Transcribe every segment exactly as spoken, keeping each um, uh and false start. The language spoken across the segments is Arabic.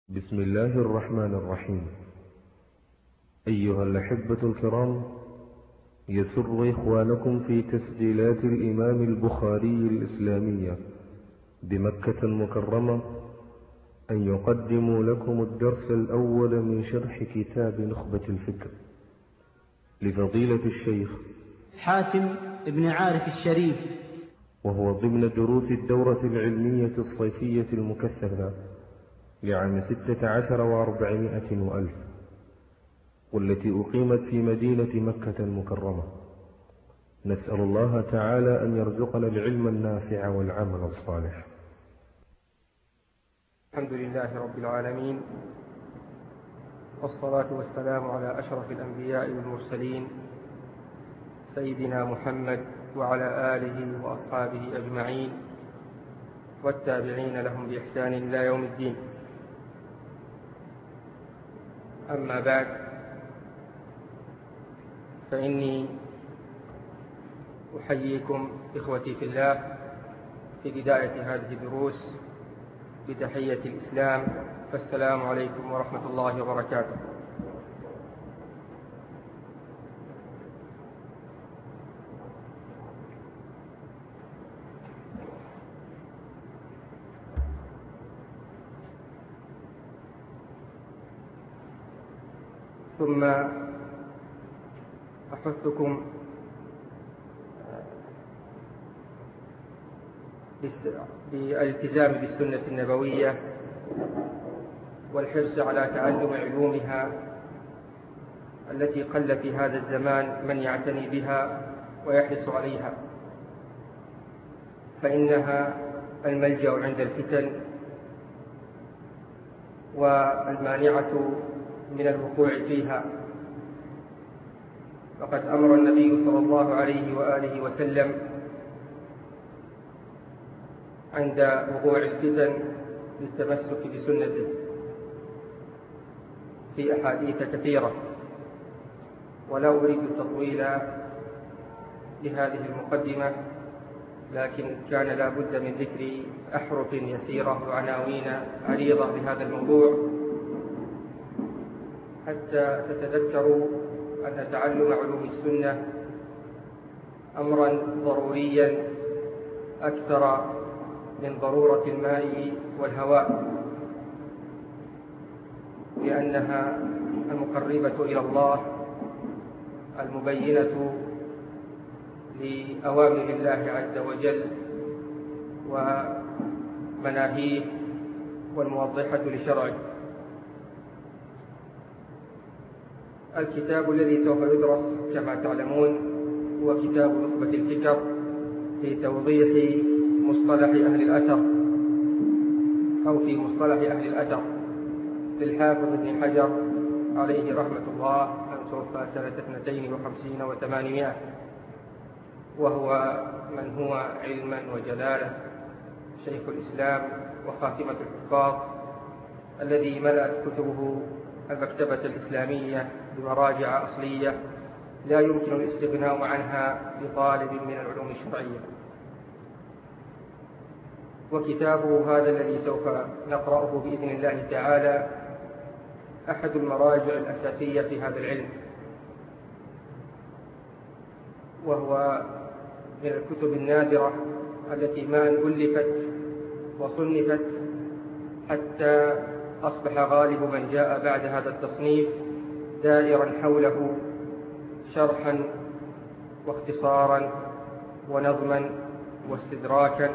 بسم الله الرحمن الرحيم. أيها الأحبة الكرام، يسر إخوانكم في تسجيلات الإمام البخاري الإسلامية بمكة المكرمة أن يقدموا لكم الدرس الأول من شرح كتاب نخبة الفكر لفضيلة الشيخ حاتم بن عارف الشريف، وهو ضمن دروس الدورة العلمية الصيفية المكثفة لعام ستة عشر وأربعمائة وألف، والتي أقيمت في مدينة مكة المكرمة. نسأل الله تعالى أن يرزقنا العلم النافع والعمل الصالح. الحمد لله رب العالمين، والصلاة والسلام على أشرف الأنبياء والمرسلين سيدنا محمد وعلى آله وأصحابه أجمعين والتابعين لهم بإحسان إلى يوم الدين. أما بعد، فإني أحييكم إخوتي في الله في بداية هذه الدروس بتحية الإسلام، فالسلام عليكم ورحمة الله وبركاته. ثم أحثكم بالالتزام بالسنة النبوية والحرص على تعلم علومها التي قل في هذا الزمان من يعتني بها ويحرص عليها، فإنها الملجأ عند الفتن والمانعة من الوقوع فيها. فقد أمر النبي صلى الله عليه وآله وسلم عند وقوع الفتن بالتمسك بسنته في أحاديث كثيرة، ولا أريد التطويل بهذه المقدمة، لكن كان لا بد من ذكر أحرف يسيرة وعناوين عريضة بهذا الموضوع حتى تتذكروا أن تعلم علوم السنة أمرا ضروريا أكثر من ضرورة الماء والهواء، لأنها المقربة إلى الله المبينة لأوامر الله عز وجل ومناهيه والموضحة لشرعه. الكتاب الذي سوف يدرس كما تعلمون هو كتاب نخبة الفكر في توضيح مصطلح أهل الأثر أو في مصطلح أهل الأثر للحافظ ابن حجر عليه رحمة الله، المتوفى سنة اثنتين وخمسين وثمانمائة، وهو من هو علما وجلالا شيخ الإسلام وخاتمة الحفاظ الذي ملأت كتبه المكتبة الإسلامية بمراجع أصلية لا يمكن الاستغناء عنها لطالب من العلوم الشرعية. وكتابه هذا الذي سوف نقرأه بإذن الله تعالى أحد المراجع الأساسية في هذا العلم، وهو من الكتب النادرة التي ما ألفت وصنفت حتى أصبح غالب من جاء بعد هذا التصنيف دائرا حوله شرحا واختصارا ونظما واستدراكا،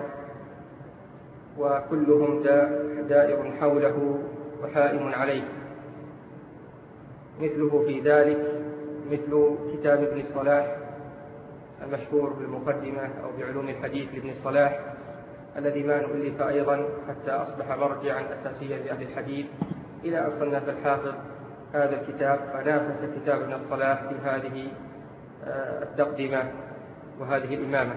وكلهم دائر حوله وحائم عليه. مثله في ذلك مثل كتاب ابن الصلاح المشهور بالمقدمة أو بعلوم الحديث لابن الصلاح الذي ما ألف أيضا حتى أصبح مرجعا أساسيا لأهل الحديث، إلى أن صنف الحافظ هذا الكتاب فنافس كتاب ابن الصلاح في هذه التقدمة وهذه الإمامة.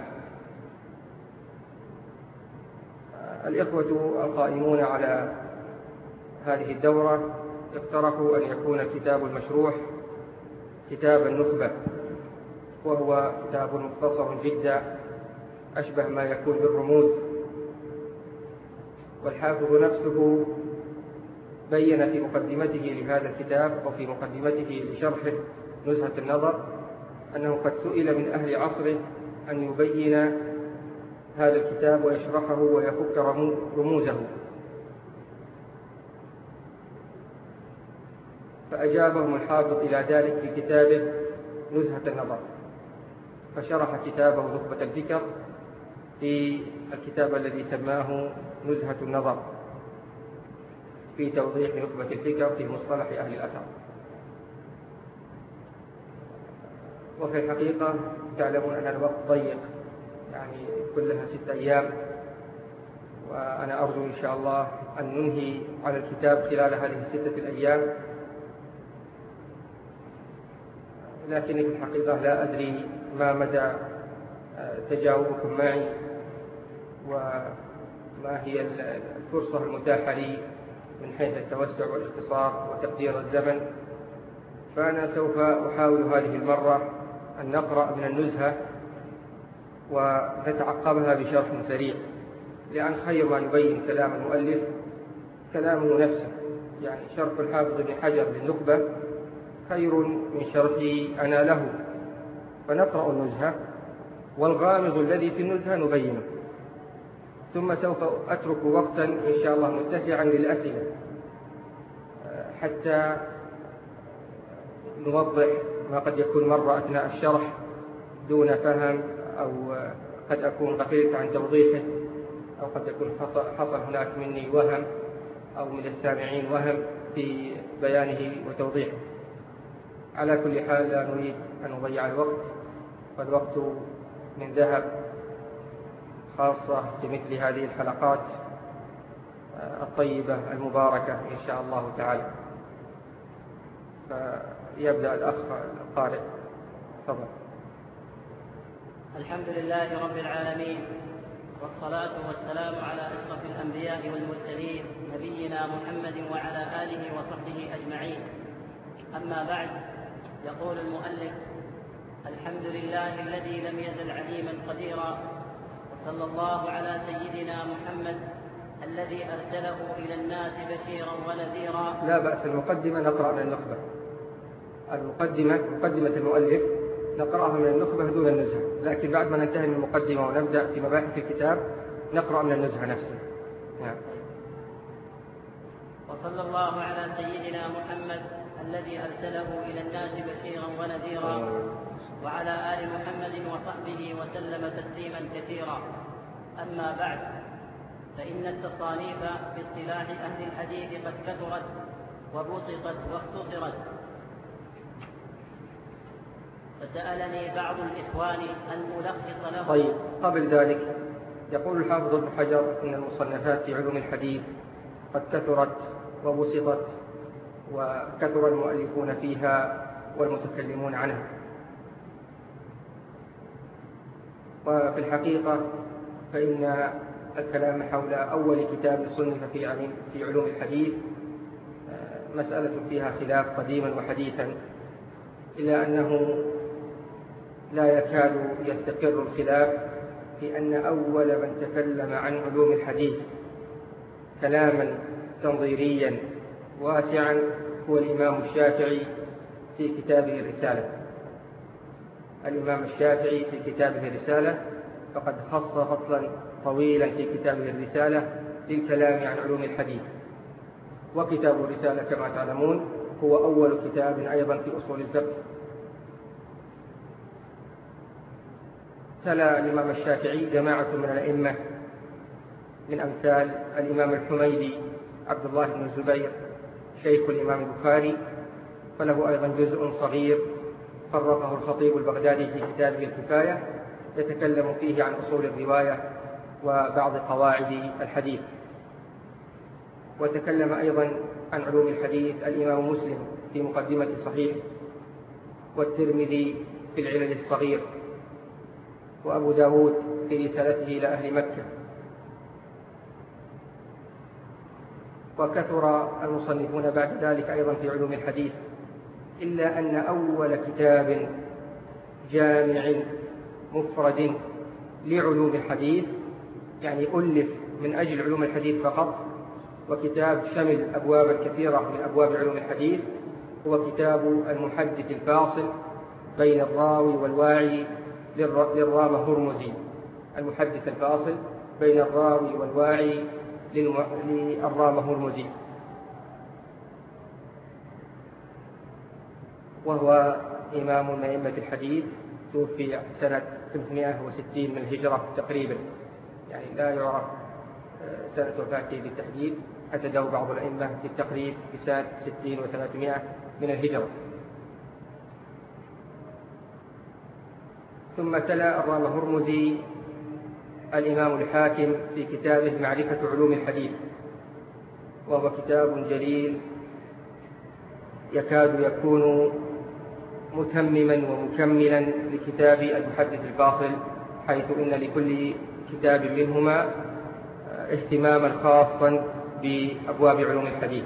الإخوة القائمون على هذه الدورة اقترحوا أن يكون الكتاب المشروح كتاب النخبة، وهو كتاب مختصر جدا أشبه ما يكون بالرموز، والحافظ نفسه بين في مقدمته لهذا الكتاب وفي مقدمته لشرحه نزهة النظر أنه قد سئل من أهل عصره أن يبين هذا الكتاب ويشرحه ويفك رموزه، فأجابهم الحافظ إلى ذلك في كتابه نزهة النظر، فشرح كتابه نخبة الفكر في الكتاب الذي سماه نزهة النظر في توضيح نخبة الفكر في مصطلح أهل الأثر. وفي الحقيقة تعلمون أن الوقت ضيق، يعني كلها ست أيام، وأنا أرجو إن شاء الله أن ننهي على الكتاب خلال هذه الستة الأيام، لكني في الحقيقة لا أدري ما مدى تجاوبكم معي وما هي الفرصة المتاحة لي من حيث التوسع والاختصار وتقدير الزمن. فأنا سوف أحاول هذه المرة أن نقرأ من النزهة ونتعقبها بشرح سريع، لأن خير ما يبين كلام المؤلف كلامه نفسه، يعني شرح الحافظ ابن حجر للنخبة خير من شرحي أنا له. فنقرأ النزهة والغامض الذي في النزهة نبينه، ثم سوف أترك وقتا إن شاء الله متسعا للأسئلة حتى نوضح ما قد يكون مرة أثناء الشرح دون فهم، أو قد أكون غفلت عن توضيحه، أو قد يكون حصل هناك مني وهم أو من السامعين وهم في بيانه وتوضيحه. على كل حال لا نريد أن نضيع الوقت، فالوقت من ذهب، خاصة في مثل هذه الحلقات الطيبة المباركة إن شاء الله تعالى. فيبدأ الأخ القارئ، تفضل. الحمد لله رب العالمين، والصلاة والسلام على أشرف الأنبياء والمرسلين نبينا محمد وعلى آله وصحبه أجمعين. أما بعد، يقول المؤلف: الحمد لله الذي لم يزل عليما قديرا، وصلى الله على سيدنا محمد الذي أرسله إلى الناس بشيرا ونذيرا. لا بأس، المقدمة نقرأ من النخبة، المقدمة مقدمة المؤلف نقرأها من النخبة دون النزهة، لكن بعد ما ننتهي من المقدمة ونبدأ في مباحث الكتاب نقرأ من النزهة نفسه. نعم. وصلى الله على سيدنا محمد الذي أرسله إلى الناس بشيرا ونذيرا، وعلى آل محمد وصحبه وسلم تسليما كثيرا. أما بعد، فإن التصانيف في اصطلاح أهل الحديث قد كثرت وبسطت واختصرت. فسألني بعض الإخوان أن ألخص له. طيب، قبل ذلك يقول الحافظ ابن حجر إن المصنفات في علوم الحديث قد كثرت وبسطت، وكثر المؤلفون فيها والمتكلمون عنها. وفي الحقيقة فإن الكلام حول أول كتاب صنف في علوم الحديث مسألة فيها خلاف قديما وحديثا، إلا أنه لا يكاد يستقر الخلاف في أن أول من تكلم عن علوم الحديث كلاما تنظيريا واسعا هو الإمام الشافعي في كتابه الرسالة. الإمام الشافعي في كتابه الرسالة فقد خص فصلا طويلا في كتابه الرسالة للكلام عن علوم الحديث. وكتاب الرسالة كما تعلمون هو أول كتاب أيضا في أصول الفقه. تلا الإمام الشافعي جماعة من الأئمة من أمثال الإمام الحميدي عبد الله بن الزبير شيخ الإمام البخاري، فله أيضا جزء صغير فرقه الخطيب البغدادي في كتابه الكفاية يتكلم فيه عن أصول الرواية وبعض قواعد الحديث. وتكلم أيضا عن علوم الحديث الإمام مسلم في مقدمة صحيح، والترمذي في العلل الصغير، وأبو داود في رسالته إلى أهل مكة. وكثر المصنفون بعد ذلك أيضا في علوم الحديث، إلا أن أول كتاب جامع مفرد لعلوم الحديث، يعني ألف من أجل علوم الحديث فقط، وكتاب شمل أبواب كثيرة من أبواب علوم الحديث هو كتاب المحدث الفاصل بين الراوي والواعي للرامة هرمزي. المحدث الفاصل بين الراوي والواعي للرامة هرمزي، وهو إمام من أئمة الحديث، توفي سنة ثلاثمائة وستين من الهجرة تقريبا، يعني لا يعرف سنة وفاته بالتحديد، حدده بعض الأئمة بالتقريب بسنة ستين وثلاثمائة من الهجرة. ثم تلا الرامة هرمزي الإمام الحاكم في كتابه معرفة علوم الحديث، وهو كتاب جليل يكاد يكون متمما ومكملا لكتاب المحدث الفاصل، حيث إن لكل كتاب منهما اهتماما خاصا بأبواب علوم الحديث.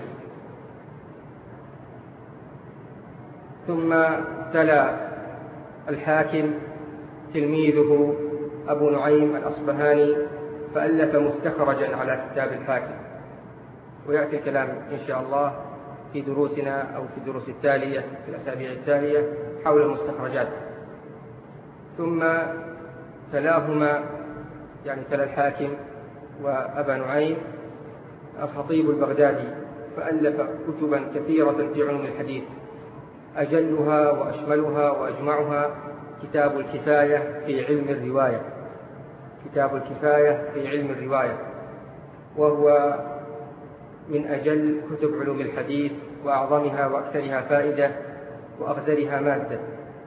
ثم تلا الحاكم تلميذه أبو نعيم الأصبهاني فألف مستخرجا على كتاب الحاكم، ويأتي الكلام إن شاء الله في دروسنا أو في الدروس التالية في الأسابيع التالية حول المستخرجات. ثم تلاهما، يعني تلا الحاكم وأبا نعيم، الخطيب البغدادي فألف كتبا كثيرة في علوم الحديث، أجلها وأشملها وأجمعها كتاب الكفاية في علم الرواية. كتاب الكفاية في علم الرواية، وهو من أجل كتب علوم الحديث وأعظمها وأكثرها فائدة وأغزرها مادة.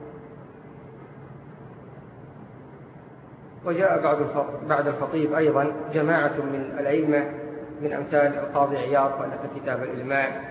وجاء بعد الخطيب أيضا جماعة من الأئمة من أمثال القاضي عياض فألف كتاب الإلماع،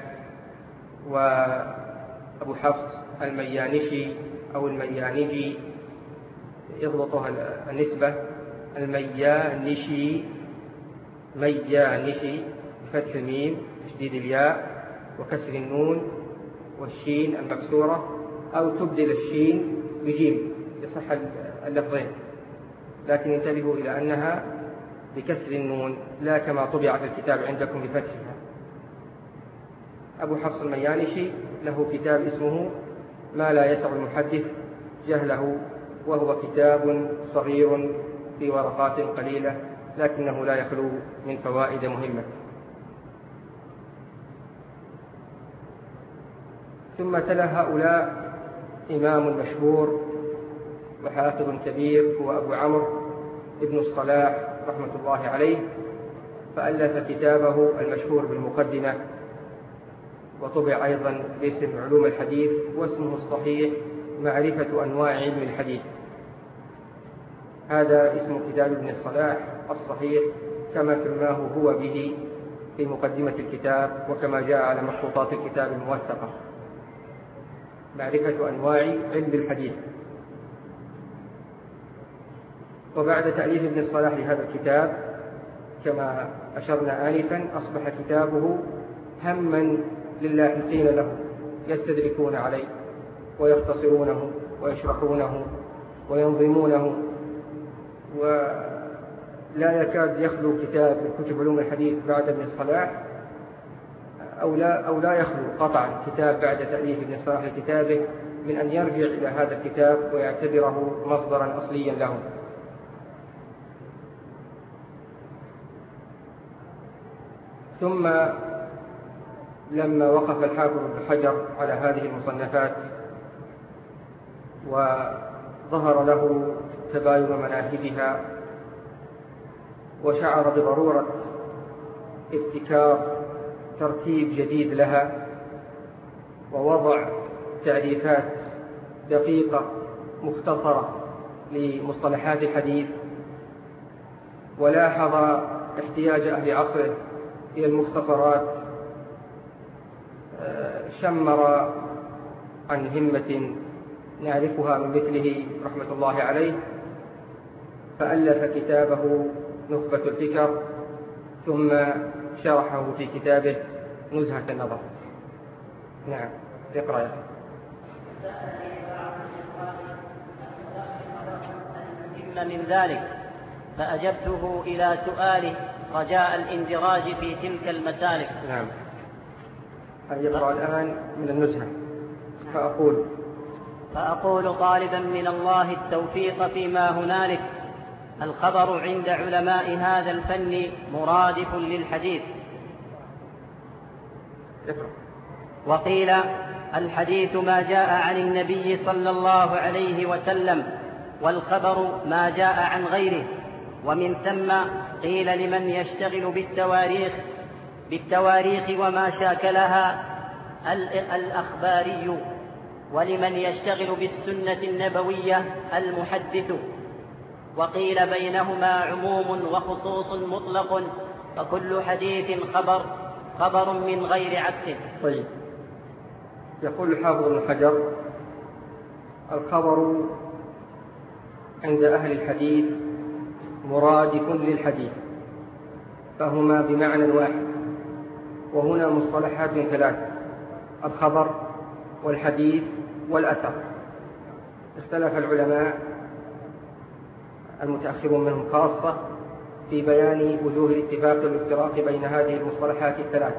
وأبو حفص الميانشي أو الميانجي يضبطها النسبة، الميانشي ميانشي بفتح الميم تشديد الياء وكسر النون والشين المكسورة، أو تبدل الشين بجيم يصح اللفظين، لكن انتبهوا إلى أنها بكسر النون لا كما طبع في الكتاب عندكم بفتحها. أبو حفص الميانشي له كتاب اسمه ما لا يسع المحدث جهله، وهو كتاب صغير في ورقات قليلة لكنه لا يخلو من فوائد مهمة. ثم تلا هؤلاء إمام مشهور وحافظ كبير هو أبو عمرو ابن الصلاح رحمة الله عليه، فألف كتابه المشهور بالمقدمة، وطبع أيضا باسم علوم الحديث، واسمه الصحيح معرفة أنواع علم الحديث. هذا اسم كتاب ابن الصلاح الصحيح كما سماه هو به في مقدمة الكتاب، وكما جاء على مخطوطات الكتاب الموثقة، معرفة أنواع علم الحديث. وبعد تأليف ابن الصلاح لهذا الكتاب كما أشرنا آنفا أصبح كتابه هما للاحقين له، يستدركون عليه ويختصرونه ويشرحونه وينظمونه، ولا يكاد يخلو كتاب من كتب علوم الحديث بعد ابن الصلاح، أو لا, أو لا يخلو قطعا كتاب بعد تأليف ابن الصلاح لكتابه من أن يرجع إلى هذا الكتاب ويعتبره مصدرا أصليا له. ثم لما وقف الحافظ ابن حجر على هذه المصنفات وظهر له تباين مناهجها، وشعر بضرورة ابتكار ترتيب جديد لها ووضع تعريفات دقيقة مختصرة لمصطلحات الحديث، ولاحظ احتياج أهل عصره إلى المختصرات، شمر عن همة نعرفها من مثله رحمة الله عليه، فألف كتابه نخبة الفكر، ثم شرحه في كتابه نزهة النظر. نعم، اقرأ يا من ذلك فأجبته إلى سؤاله رجاء الاندراج في تلك المسالك. نعم. يقرأ الآن من النزهة. فأقول فأقول طالبا من الله التوفيق فيما هنالك: الخبر عند علماء هذا الفن مرادف للحديث. وقيل: الحديث ما جاء عن النبي صلى الله عليه وسلم، والخبر ما جاء عن غيره. ومن ثم قيل لمن يشتغل بالتواريخ بالتواريخ وما شاكلها الأخباري، ولمن يشتغل بالسنة النبوية المحدث. وقيل بينهما عموم وخصوص مطلق، فكل حديث خبر خبر من غير عكس. طيب. يقول الحافظ ابن حجر: الخبر عند أهل الحديث مرادف للحديث، فهما بمعنى واحد. وهنا مصطلحات ثلاث: الخبر والحديث والأثر. اختلف العلماء المتأخرون منهم خاصة في بيان وجوه الاتفاق والافتراق بين هذه المصطلحات الثلاث.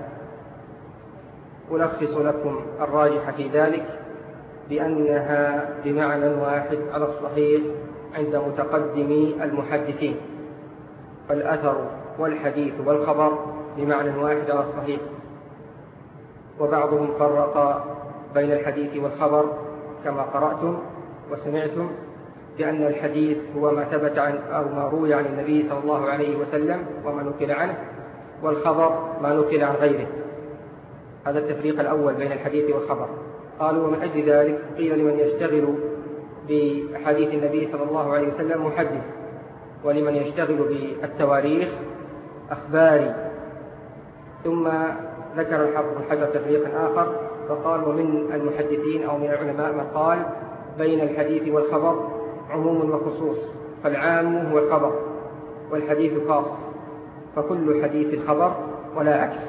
ألخص لكم الراجح في ذلك بأنها بمعنى واحد على الصحيح عند متقدمي المحدثين، فالأثر والحديث والخبر بمعنى واحد على الصحيح. وبعضهم فرق بين الحديث والخبر كما قرأتم وسمعتم، بأن الحديث هو ما ثبت عن أو ما روي عن النبي صلى الله عليه وسلم وما نقل عنه، والخبر ما نقل عن غيره. هذا التفريق الأول بين الحديث والخبر. قالوا: ومن أجل ذلك قيل لمن يشتغل بحديث النبي صلى الله عليه وسلم محدث، ولمن يشتغل بالتواريخ أخباري. ثم ذكر الحافظ ابن حجر تفريقا آخر فقال: ومن المحدثين أو من العلماء من قال بين الحديث والخبر عموم وخصوص، فالعام هو الخبر والحديث خاص، فكل حديث خبر ولا عكس.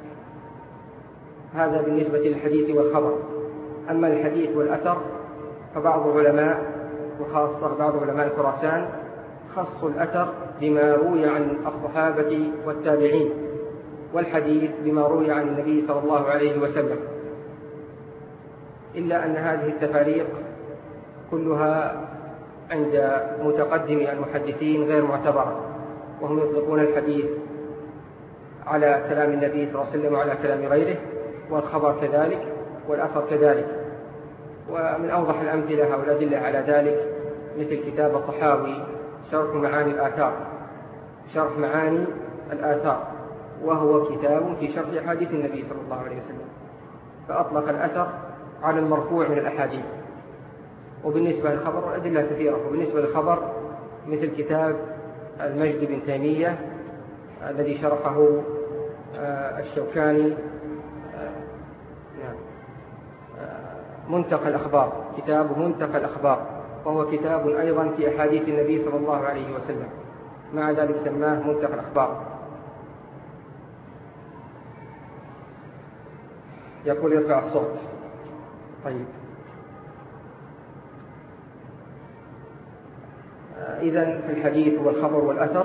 هذا بالنسبة للحديث والخبر. أما الحديث والأثر فبعض العلماء وخاصة بعض علماء خراسان خصوا الأثر بما روي عن الصحابة والتابعين، والحديث بما روي عن النبي صلى الله عليه وسلم. إلا أن هذه التفاريق كلها عند متقدم المحدثين غير معتبرة، وهم يطلقون الحديث على كلام النبي صلى الله عليه وسلم وعلى كلام غيره، والخبر كذلك والأثر كذلك. ومن أوضح الأمثلة والأدلة على ذلك مثل كتاب الطحاوي شرح معاني الآثار شرح معاني الآثار وهو كتاب في شرح أحاديث النبي صلى الله عليه وسلم، فأطلق الأثر على المرفوع من الأحاديث. وبالنسبة للخبر أدلة كثيرة. وبالنسبة للخبر مثل كتاب المجد بن تيمية الذي شرحه الشوكاني، منتقى الأخبار، كتاب منتقى الأخبار، وهو كتاب أيضا في أحاديث النبي صلى الله عليه وسلم، مع ذلك سماه منتقى الأخبار. يقول: يرفع الصوت. طيب. إذن في الحديث والخبر والأثر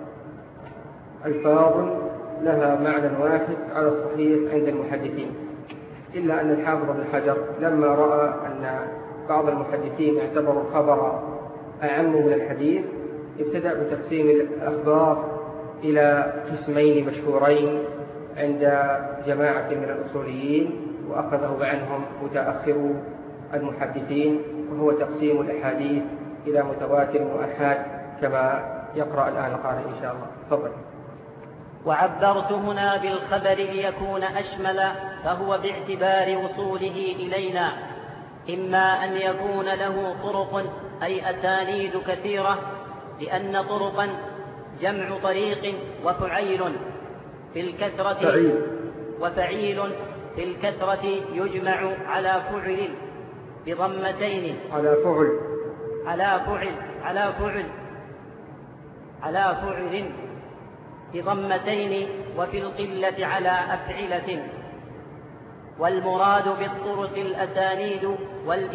ألفاظ لها معنى واحد على الصحيح عند المحدثين، إلا أن الحافظ ابن حجر لما رأى أن بعض المحدثين اعتبروا الخبر أعم من الحديث ابتدأ بتقسيم الأخبار إلى قسمين مشهورين عند جماعة من الأصوليين، وأخذه عنهم متأخر المحدثين، وهو تقسيم الأحاديث إلى متواتر وآحاد كما يقرأ الآن القارئ إن شاء الله. تفضل. وعبرت هنا بالخبر ليكون أشمل، فهو باعتبار وصوله إلينا إما أن يكون له طرق أي أسانيد كثيرة، لأن طرقا جمع طريق، وفعيل في الكثرة فعيل وفعيل في الكثرة يجمع على فعل بضمتين على فعل على فعل على فعل على فعل بضمتين، وفي القلة على أفعلة. والمراد بالطرق الأسانيد،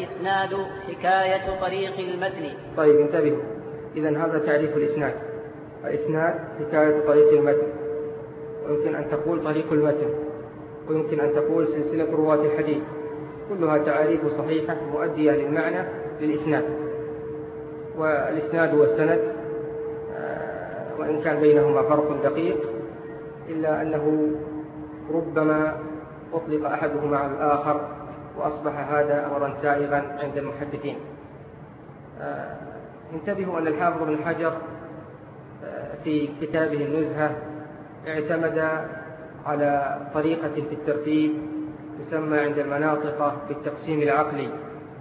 والإسناد حكاية طريق المتن. طيب انتبهوا، إذن هذا تعريف الإسناد. الإسناد حكاية طريق المتن، ويمكن أن تقول طريق المتن، ويمكن أن تقول سلسلة رواة الحديث، كلها تعاريف صحيحة مؤدية للمعنى للإسناد. والإسناد والسند وإن كان بينهما فرق دقيق إلا أنه ربما أطلق أحدهما على الآخر، وأصبح هذا أمرا سائغا عند المحدثين. انتبهوا أن الحافظ بن حجر في كتابه النزهة اعتمد على طريقة في الترتيب تسمى عند المناطق بالتقسيم العقلي،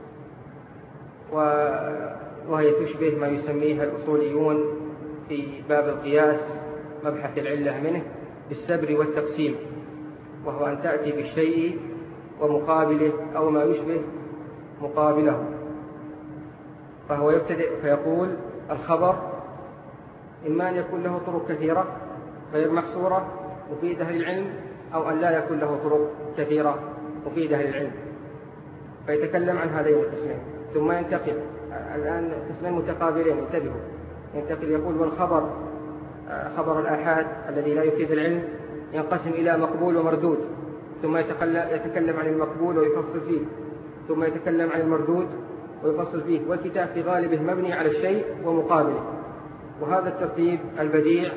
وهي تشبه ما يسميها الأصوليون في باب القياس مبحث العلة منه بالسبر والتقسيم، وهو أن تأتي بالشيء ومقابله أو ما يشبه مقابله. فهو يبتدئ فيقول الخبر إما أن يكون له طرق كثيرة غير محصورة مفيدة للعلم، أو أن لا يكون له طرق كثيرة مفيدة للعلم، فيتكلم عن هذين القسمين. ثم ينتقل الآن قسمين متقابلين، انتبهوا، ينتقل يقول والخبر خبر الآحاد الذي لا يفيد العلم ينقسم إلى مقبول ومردود، ثم يتكلم عن المقبول ويفصل فيه، ثم يتكلم عن المردود ويفصل فيه. والكتاب في غالبه مبني على الشيء ومقابله، وهذا الترتيب البديع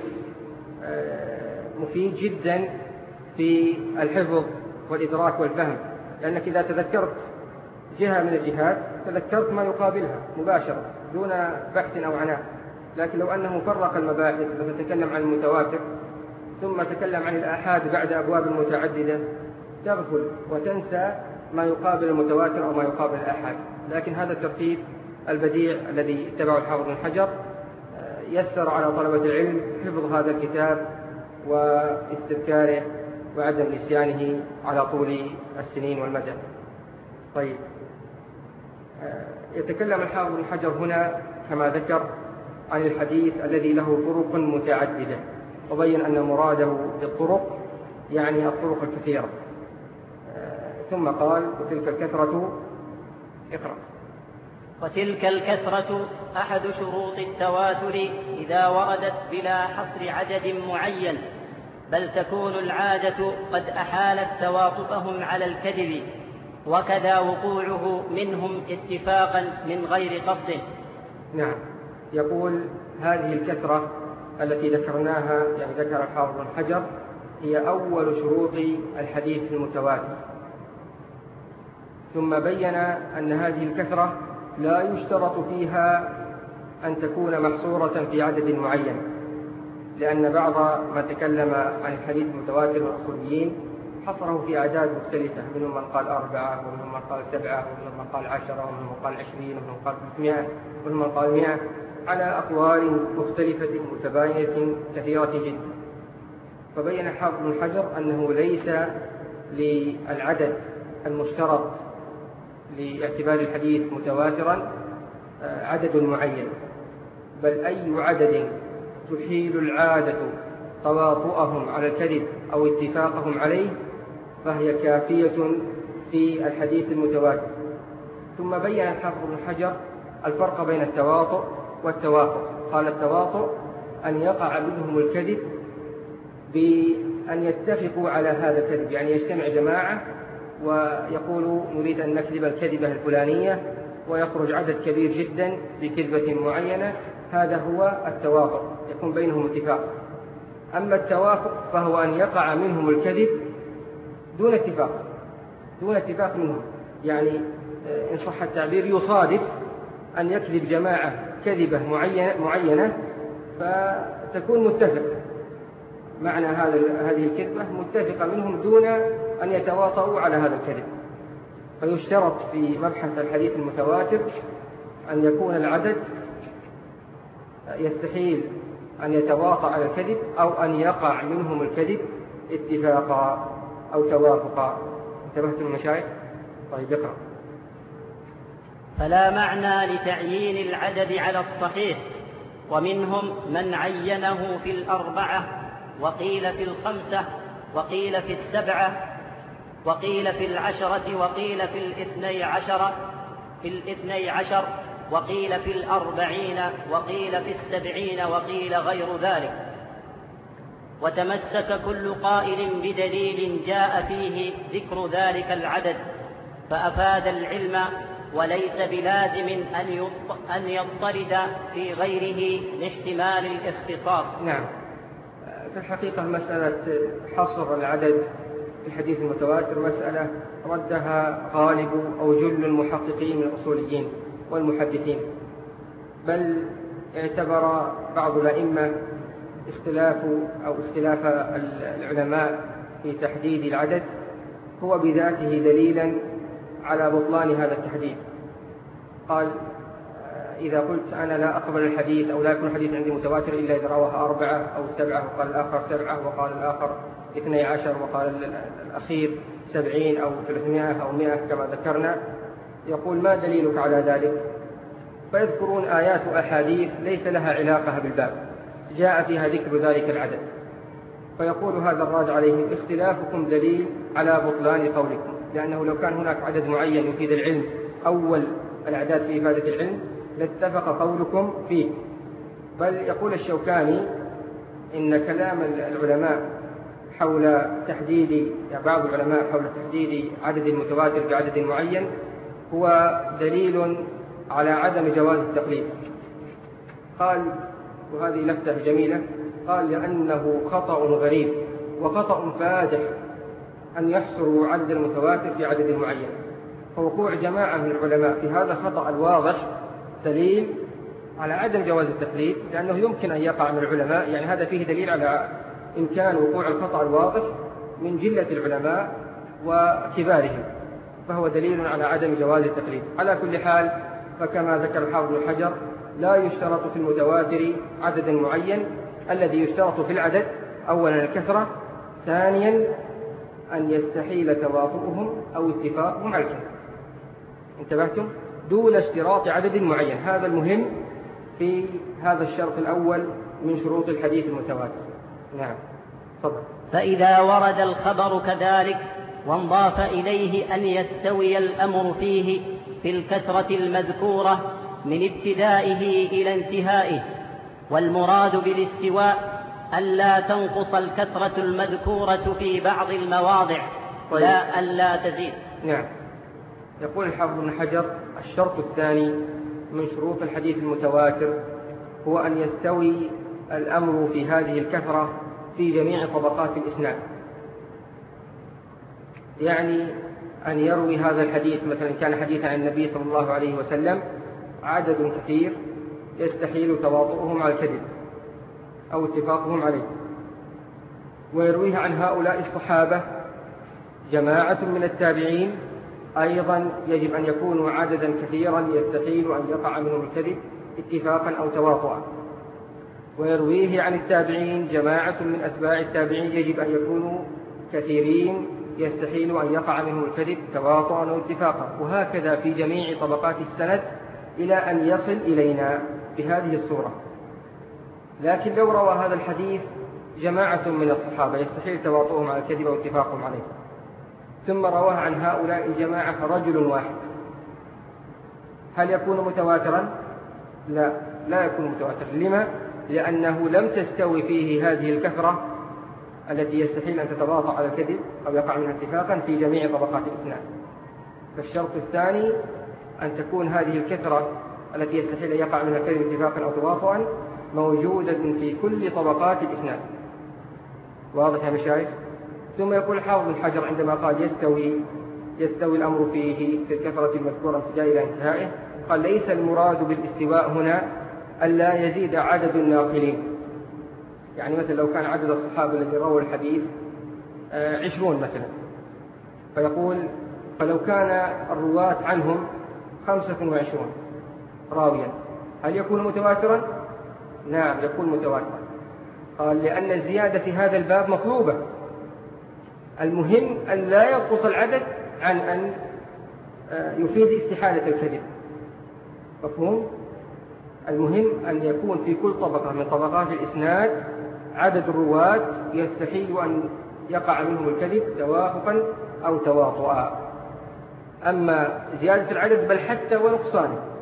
مفيد جدا في الحفظ والإدراك والفهم، لأنك إذا تذكرت جهة من الجهات تذكرت ما يقابلها مباشرة دون بحث أو عناء. لكن لو أنه فرق المباحث فتتكلم عن المتواتر ثم تكلم عن الآحاد بعد أبواب متعددة تغفل وتنسى ما يقابل المتواتر أو ما يقابل الآحاد. لكن هذا الترتيب البديع الذي اتبعه الحافظ بن حجر يسر على طلبة العلم حفظ هذا الكتاب واستذكاره وعدم نسيانه على طول السنين والمدى. طيب، يتكلم الحافظ بن حجر هنا كما ذكر عن الحديث الذي له طرق متعددة، وبين أن مراده بالطرق يعني الطرق الكثيرة. ثم قال وتلك الكثرة اقرأ. وتلك الكثرة أحد شروط التواتر إذا وردت بلا حصر عدد معين، بل تكون العادة قد أحالت توافقهم على الكذب، وكذا وقوعه منهم اتفاقا من غير قصد. نعم، يقول هذه الكثرة التي ذكرناها يعني ذكر الحافظ بن حجر هي أول شروط الحديث المتواتر، ثم بين أن هذه الكثرة لا يشترط فيها أن تكون محصورة في عدد معين، لأن بعض ما تكلم عن الحديث المتواتر الأصوليين حصره في أعداد مختلفة، منهم من قال أربعة، ومنهم من قال سبعة، ومنهم من قال عشرة، ومنهم من قال عشرين، ومنهم من قال ثلاثمائة، ومنهم من قال مئة، على أقوال مختلفة متباينة كثيرة جدا. فبين الحافظ بن حجر أنه ليس للعدد المشترط لاعتبار الحديث متواترا عدد معين، بل أي عدد تحيل العادة تواطؤهم على الكذب أو اتفاقهم عليه فهي كافية في الحديث المتواتر. ثم بين الحافظ بن حجر الفرق بين التواطؤ والتوافق. قال التواطؤ أن يقع منهم الكذب بأن يتفقوا على هذا الكذب، يعني يجتمع جماعة ويقولوا نريد أن نكذب الكذبة الفلانية ويخرج عدد كبير جدا بكذبة معينة، هذا هو التواطؤ، يكون بينهم اتفاق. أما التوافق فهو أن يقع منهم الكذب دون اتفاق دون اتفاق منهم، يعني إن صح التعبير يصادف أن يكذب جماعة كذبة معينة, معينة فتكون متفق معنى هذه الكذبة متفقة منهم دون أن يتواطؤوا على هذا الكذب. فيشترط في مبحث الحديث المتواتر أن يكون العدد يستحيل أن يتواطأ على الكذب أو أن يقع منهم الكذب اتفاقا أو توافقا. انتبهتم المشايخ؟ طيب اقرأ. فلا معنى لتعيين العدد على الصحيح، ومنهم من عينه في الأربعة، وقيل في الخمسة، وقيل في السبعة، وقيل في العشرة، وقيل في الاثني عشر في الاثني عشر وقيل في الأربعين وقيل في السبعين وقيل غير ذلك. وتمسك كل قائل بدليل جاء فيه ذكر ذلك العدد فأفاد العلم، وليس بلازم أن يضطرد في غيره لاحتمال الاختصاص. نعم، في الحقيقة مسألة حصر العدد في الحديث المتواتر مسألة ردها غالب أو جل المحققين من الأصوليين والمحدثين، بل اعتبر بعض الأئمة اختلاف أو اختلاف العلماء في تحديد العدد هو بذاته دليلا على بطلان هذا التحديد. قال إذا قلت أنا لا أقبل الحديث أو لا يكون الحديث عندي متواتر إلا إذا رواه أربعة أو سبعة، وقال الآخر سبعة وقال الآخر اثني عشر وقال الأخير سبعين أو ثلاثمائة أو مئة كما ذكرنا، يقول ما دليلك على ذلك؟ فيذكرون آيات وأحاديث ليس لها علاقة بالباب جاء فيها ذكر ذلك العدد، فيقول هذا الراد عليهم اختلافكم دليل على بطلان قولكم، لأنه لو كان هناك عدد معين يفيد العلم أول الأعداد في إفادة العلم لاتفق قولكم فيه. بل يقول الشوكاني إن كلام العلماء حول تحديد يعني بعض العلماء حول تحديد عدد المتواتر بعدد معين هو دليل على عدم جواز التقليد. قال، وهذه لفتة جميلة، قال لأنه خطأ غريب وخطأ فادح أن يحصروا عدد المتواتر في عدد معين، فوقوع جماعة من العلماء في هذا الخطأ الواضح دليل على عدم جواز التقليد، لأنه يمكن أن يقع من العلماء، يعني هذا فيه دليل على إمكان وقوع الخطأ الواضح من جلة العلماء وكبارهم، فهو دليل على عدم جواز التقليد. على كل حال فكما ذكر الحافظ بن حجر لا يشترط في المتواتر عدد معين، الذي يشترط في العدد أولا الكثرة، ثانيا أن يستحيل تواطؤهم أو اتفاقهم على الكثرة. انتبهتم؟ دون اشتراط عدد معين، هذا المهم في هذا الشرط الأول من شروط الحديث المتواتر. نعم، تفضل. فإذا ورد الخبر كذلك وانضاف إليه أن يستوي الأمر فيه في الكثرة المذكورة من ابتدائه إلى انتهائه، والمراد بالاستواء ألا تنقص الكثرة المذكورة في بعض المواضع طيب. لا ألا تزيد. نعم، يقول الحافظ بن حجر الشرط الثاني من شروط الحديث المتواتر هو أن يستوي الأمر في هذه الكثرة في جميع طبقات الإسناد، يعني أن يروي هذا الحديث مثلا كان حديثا عن النبي صلى الله عليه وسلم عدد كثير يستحيل تواطؤهم على الكذب أو اتفاقهم عليه، ويرويه عن هؤلاء الصحابة جماعة من التابعين أيضا يجب أن يكونوا عددا كثيرا يستحيل أن يقع منهم الكذب اتفاقا أو تواطؤا، ويرويه عن التابعين جماعة من أتباع التابعين يجب أن يكونوا كثيرين يستحيل أن يقع منهم الكذب تواطؤا أو اتفاقا، وهكذا في جميع طبقات السند إلى أن يصل إلينا بهذه الصورة. لكن لو روى هذا الحديث جماعة من الصحابة يستحيل تواطؤهم على الكذب أو اتفاقهم عليه، ثم رواه عن هؤلاء الجماعة رجل واحد، هل يكون متواترا؟ لا، لا يكون متواترا. لما؟ لأنه لم تستوي فيه هذه الكثرة التي يستحيل أن تتواطأ على الكذب أو يقع منها اتفاقا في جميع طبقات الإسناد. فالشرط الثاني أن تكون هذه الكثرة التي يستحيل أن يقع منها الكذب اتفاقا أو تواطؤا موجودة في كل طبقات الإسناد. واضح يا مشايخ؟ ثم يقول الحافظ بن حجر عندما قال يستوي يستوي الأمر فيه في الكثرة المذكورة ابتداء إلى انتهائه، قال ليس المراد بالاستواء هنا ألا يزيد عدد الناقلين، يعني مثلا لو كان عدد الصحابة الذين رووا الحديث عشرون مثلا، فيقول فلو كان الرواة عنهم خمسة وعشرون راويا هل يكون متواترا؟ نعم يكون متواترا. قال لأن الزيادة في هذا الباب مطلوبة، المهم أن لا ينقص العدد عن أن يفيد استحالة الكذب. مفهوم؟ المهم أن يكون في كل طبقة من طبقات الإسناد عدد الرواة يستحيل أن يقع منهم الكذب توافقا أو تواطؤا. أما زيادة العدد بل حتى ونقصانه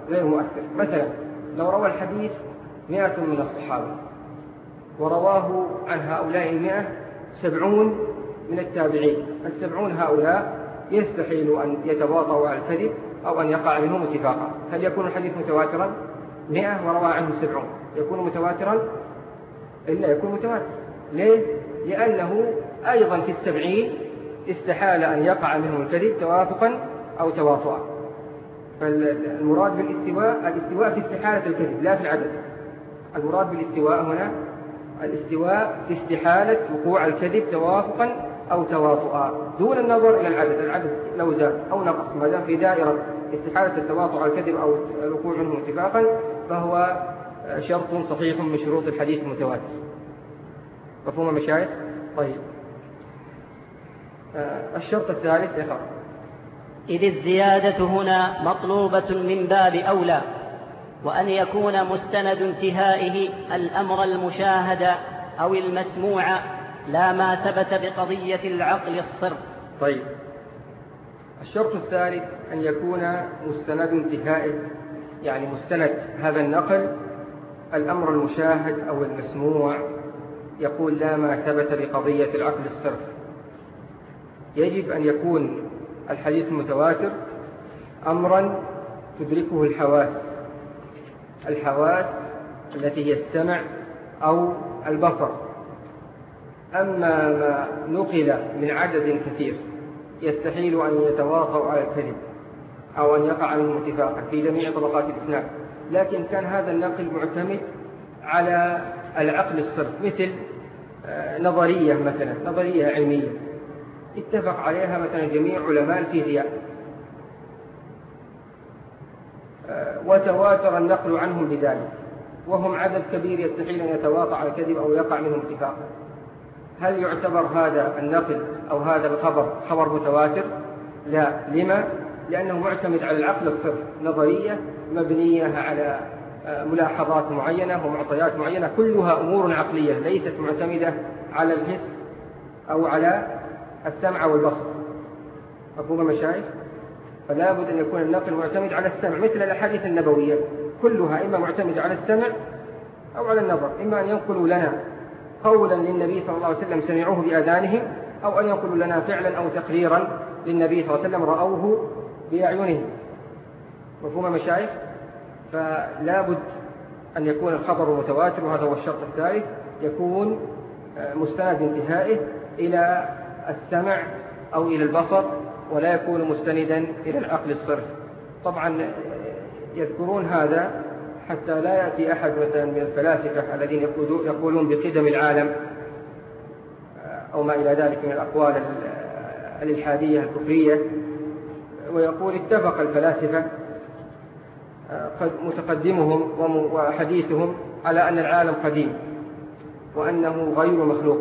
غير مؤثر. مثلا لو روى الحديث مئة من الصحابة ورواه عن هؤلاء المئة سبعون من التابعين، السبعون هؤلاء يستحيل أن يتواطؤوا على الكذب أو أن يقع منهم اتفاقا. هل يكون الحديث متواترا؟ مئة وروى عنه سبعون يكون متواترا؟ إلا يكون متواتر. ليه؟ لأنه أيضا في السبعين استحال أن يقع منهم الكذب توافقا أو تواطؤا. فالمراد بالاستواء الاستواء في استحالة الكذب لا في العدد. المراد بالاستواء هنا الاستواء في استحالة وقوع الكذب توافقا أو تواطؤا دون النظر إلى العدد. العدد لو زاد أو نقص ما دام في دائرة استحالة التواطؤ على الكذب أو الوقوع منه اتفاقا فهو شرط صحيح من شروط الحديث المتواتر. مفهوم مشايخ؟ طيب الشرط الثالث يقرأ. إذ الزيادة هنا مطلوبة من باب أولى، وأن يكون مستند انتهائه الأمر المشاهد أو المسموع لا ما ثبت بقضية العقل الصرف. طيب الشرط الثالث أن يكون مستند انتهائه، يعني مستند هذا النقل الأمر المشاهد أو المسموع، يقول لا ما ثبت بقضية العقل الصرف. يجب أن يكون الحديث المتواتر أمرا تدركه الحواس، الحواس التي هي السمع أو البصر. أما ما نقل من عدد كثير يستحيل أن يتواطؤ على الكذب أو أن يقع منه اتفاقا في جميع طبقات الإسناد، لكن كان هذا النقل معتمد على العقل الصرف، مثل نظرية مثلا، نظرية علمية اتفق عليها مثلا جميع علماء الفيزياء وتواتر النقل عنهم بذلك، وهم عدد كبير يستحيل أن يتواطأ على الكذب أو يقع منهم اتفاقا. هل يعتبر هذا النقل أو هذا الخبر خبر متواتر؟ لا. لما؟ لأنه معتمد على العقل الصرف، نظرية مبنية على ملاحظات معينة ومعطيات معينة، كلها أمور عقلية ليست معتمدة على الحس أو على السمع والبصر. مفهوم مشايخ؟ فلا بد أن يكون النقل معتمد على السمع، مثل الأحاديث النبوية كلها إما معتمدة على السمع أو على النظر، إما أن ينقلوا لنا قولا للنبي صلى الله عليه وسلم سمعوه بآذانهم، أو أن ينقلوا لنا فعلا أو تقريرا للنبي صلى الله عليه وسلم رأوه بأعينهم. مفهوم مشايخ؟ فلا بد أن يكون الخبر متواتر، وهذا هو الشرط الثالث، يكون مستند انتهائه إلى السمع أو إلى البصر، ولا يكون مستندا إلى العقل الصرف. طبعا يذكرون هذا حتى لا يأتي أحد مثلا من الفلاسفة الذين يقولون بقدم العالم أو ما إلى ذلك من الأقوال الإلحادية الكفرية ويقول اتفق الفلاسفة متقدمهم وحديثهم على أن العالم قديم وأنه غير مخلوق،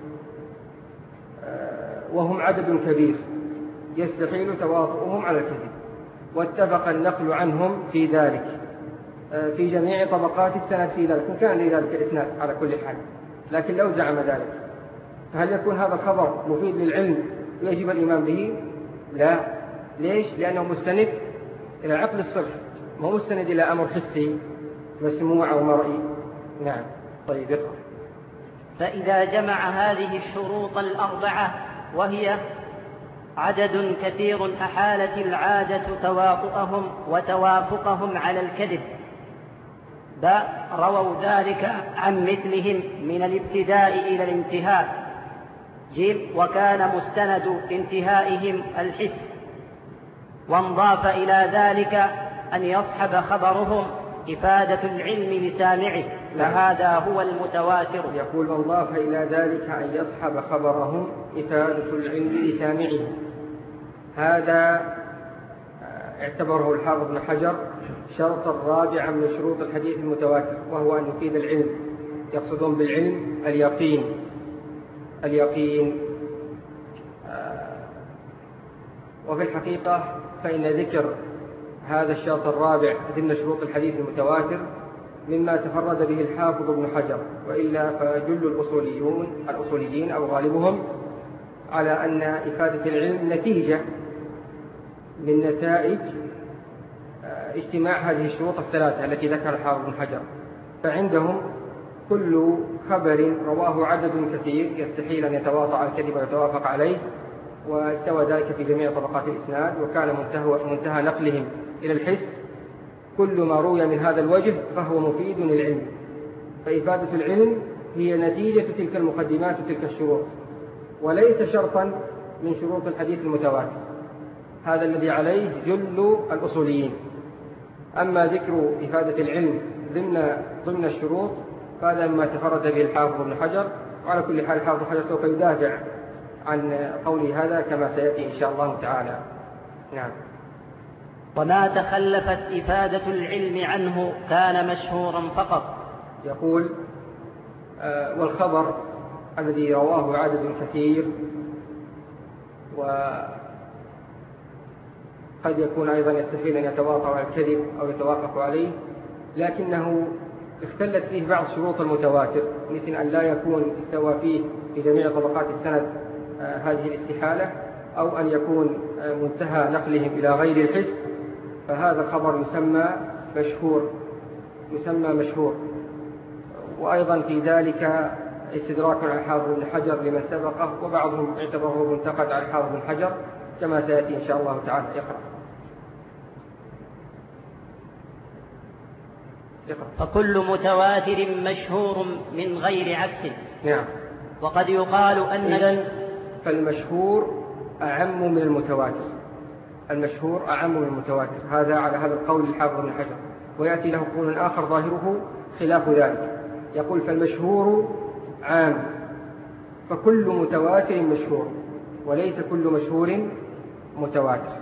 وهم عدد كبير يستحيل تواطؤهم على الكذب، واتفق النقل عنهم في ذلك في جميع طبقات السند في ذلك، إن كان لذلك الإسناد على كل حال. لكن لو زعم ذلك فهل يكون هذا الخبر مفيد للعلم ويجب الإيمان به؟ لا. ليش؟ لأنه مستند إلى عقل الصرف، ما مستند إلى أمر حسي مسموع أو مرئي. نعم. طيب يقرأ. فإذا جمع هذه الشروط الأربعة وهي عدد كثير أحالت العادة تواطؤهم وتوافقهم على الكذب، باء رووا ذلك عن مثلهم من الابتداء إلى الانتهاء، جيم وكان مستند انتهائهم الحس، وانضاف إلى ذلك أن يصحب خبرهم إفادة العلم لسامعه، فهذا هو المتواتر. يقول وانضاف إلى ذلك أن يصحب خبرهم إفادة العلم لسامعه، هذا اعتبره الحافظ ابن حجر شرطا رابعا من شروط الحديث المتواتر، وهو أن يفيد العلم. يقصدون بالعلم اليقين، اليقين. وفي الحقيقة فإن ذكر هذا الشرط الرابع ضمن شروط الحديث المتواتر مما تفرد به الحافظ ابن حجر، وإلا فجل الأصوليون الأصوليين أو غالبهم على أن إفادة العلم نتيجة من نتائج اجتماع هذه الشروط الثلاثة التي ذكرها الحافظ بن حجر. فعندهم كل خبر رواه عدد كثير يستحيل أن يتواطأ الكذب ويتوافق عليه، واستوى ذلك في جميع طبقات الإسناد، وكان منتهى, منتهى نقلهم إلى الحس. كل ما روي من هذا الوجه فهو مفيد للعلم، فإفادة العلم هي نتيجة تلك المقدمات وتلك الشروط، وليس شرطا من شروط الحديث المتواتر. هذا الذي عليه جل الأصوليين. أما ذكر إفادة العلم ضمن ضمن الشروط فهذا ما تفرد به الحافظ ابن حجر، وعلى كل حال الحافظ ابن حجر سوف يدافع عن قوله هذا كما سيأتي إن شاء الله تعالى. نعم. وما تخلفت إفادة العلم عنه كان مشهورا فقط. يقول آه والخبر الذي رواه عدد كثير، وقد يكون أيضا يستحيل أن يتواطأ على الكذب أو يتوافق عليه، لكنه اختلت فيه بعض شروط المتواتر، مثل أن لا يكون استوى فيه في جميع طبقات السند آه هذه الاستحالة، أو أن يكون آه منتهى نقلهم إلى غير الحس، فهذا الخبر يسمى مشهور يسمى مشهور. وأيضا في ذلك استدراك على الحافظ بن حجر لمن سبقه، وبعضهم اعتبره منتقد على الحافظ بن حجر كما سيأتي إن شاء الله تعالى. يقرأ. يقرأ. فكل متواتر مشهور من غير عكس. نعم. وقد يقال أن إذن فالمشهور أعم من المتواتر. المشهور أعم من المتواتر، هذا على هذا القول الحافظ بن حجر. ويأتي له قول آخر ظاهره خلاف ذلك، يقول فالمشهور عام، فكل متواتر مشهور، وليس كل مشهور متواتر.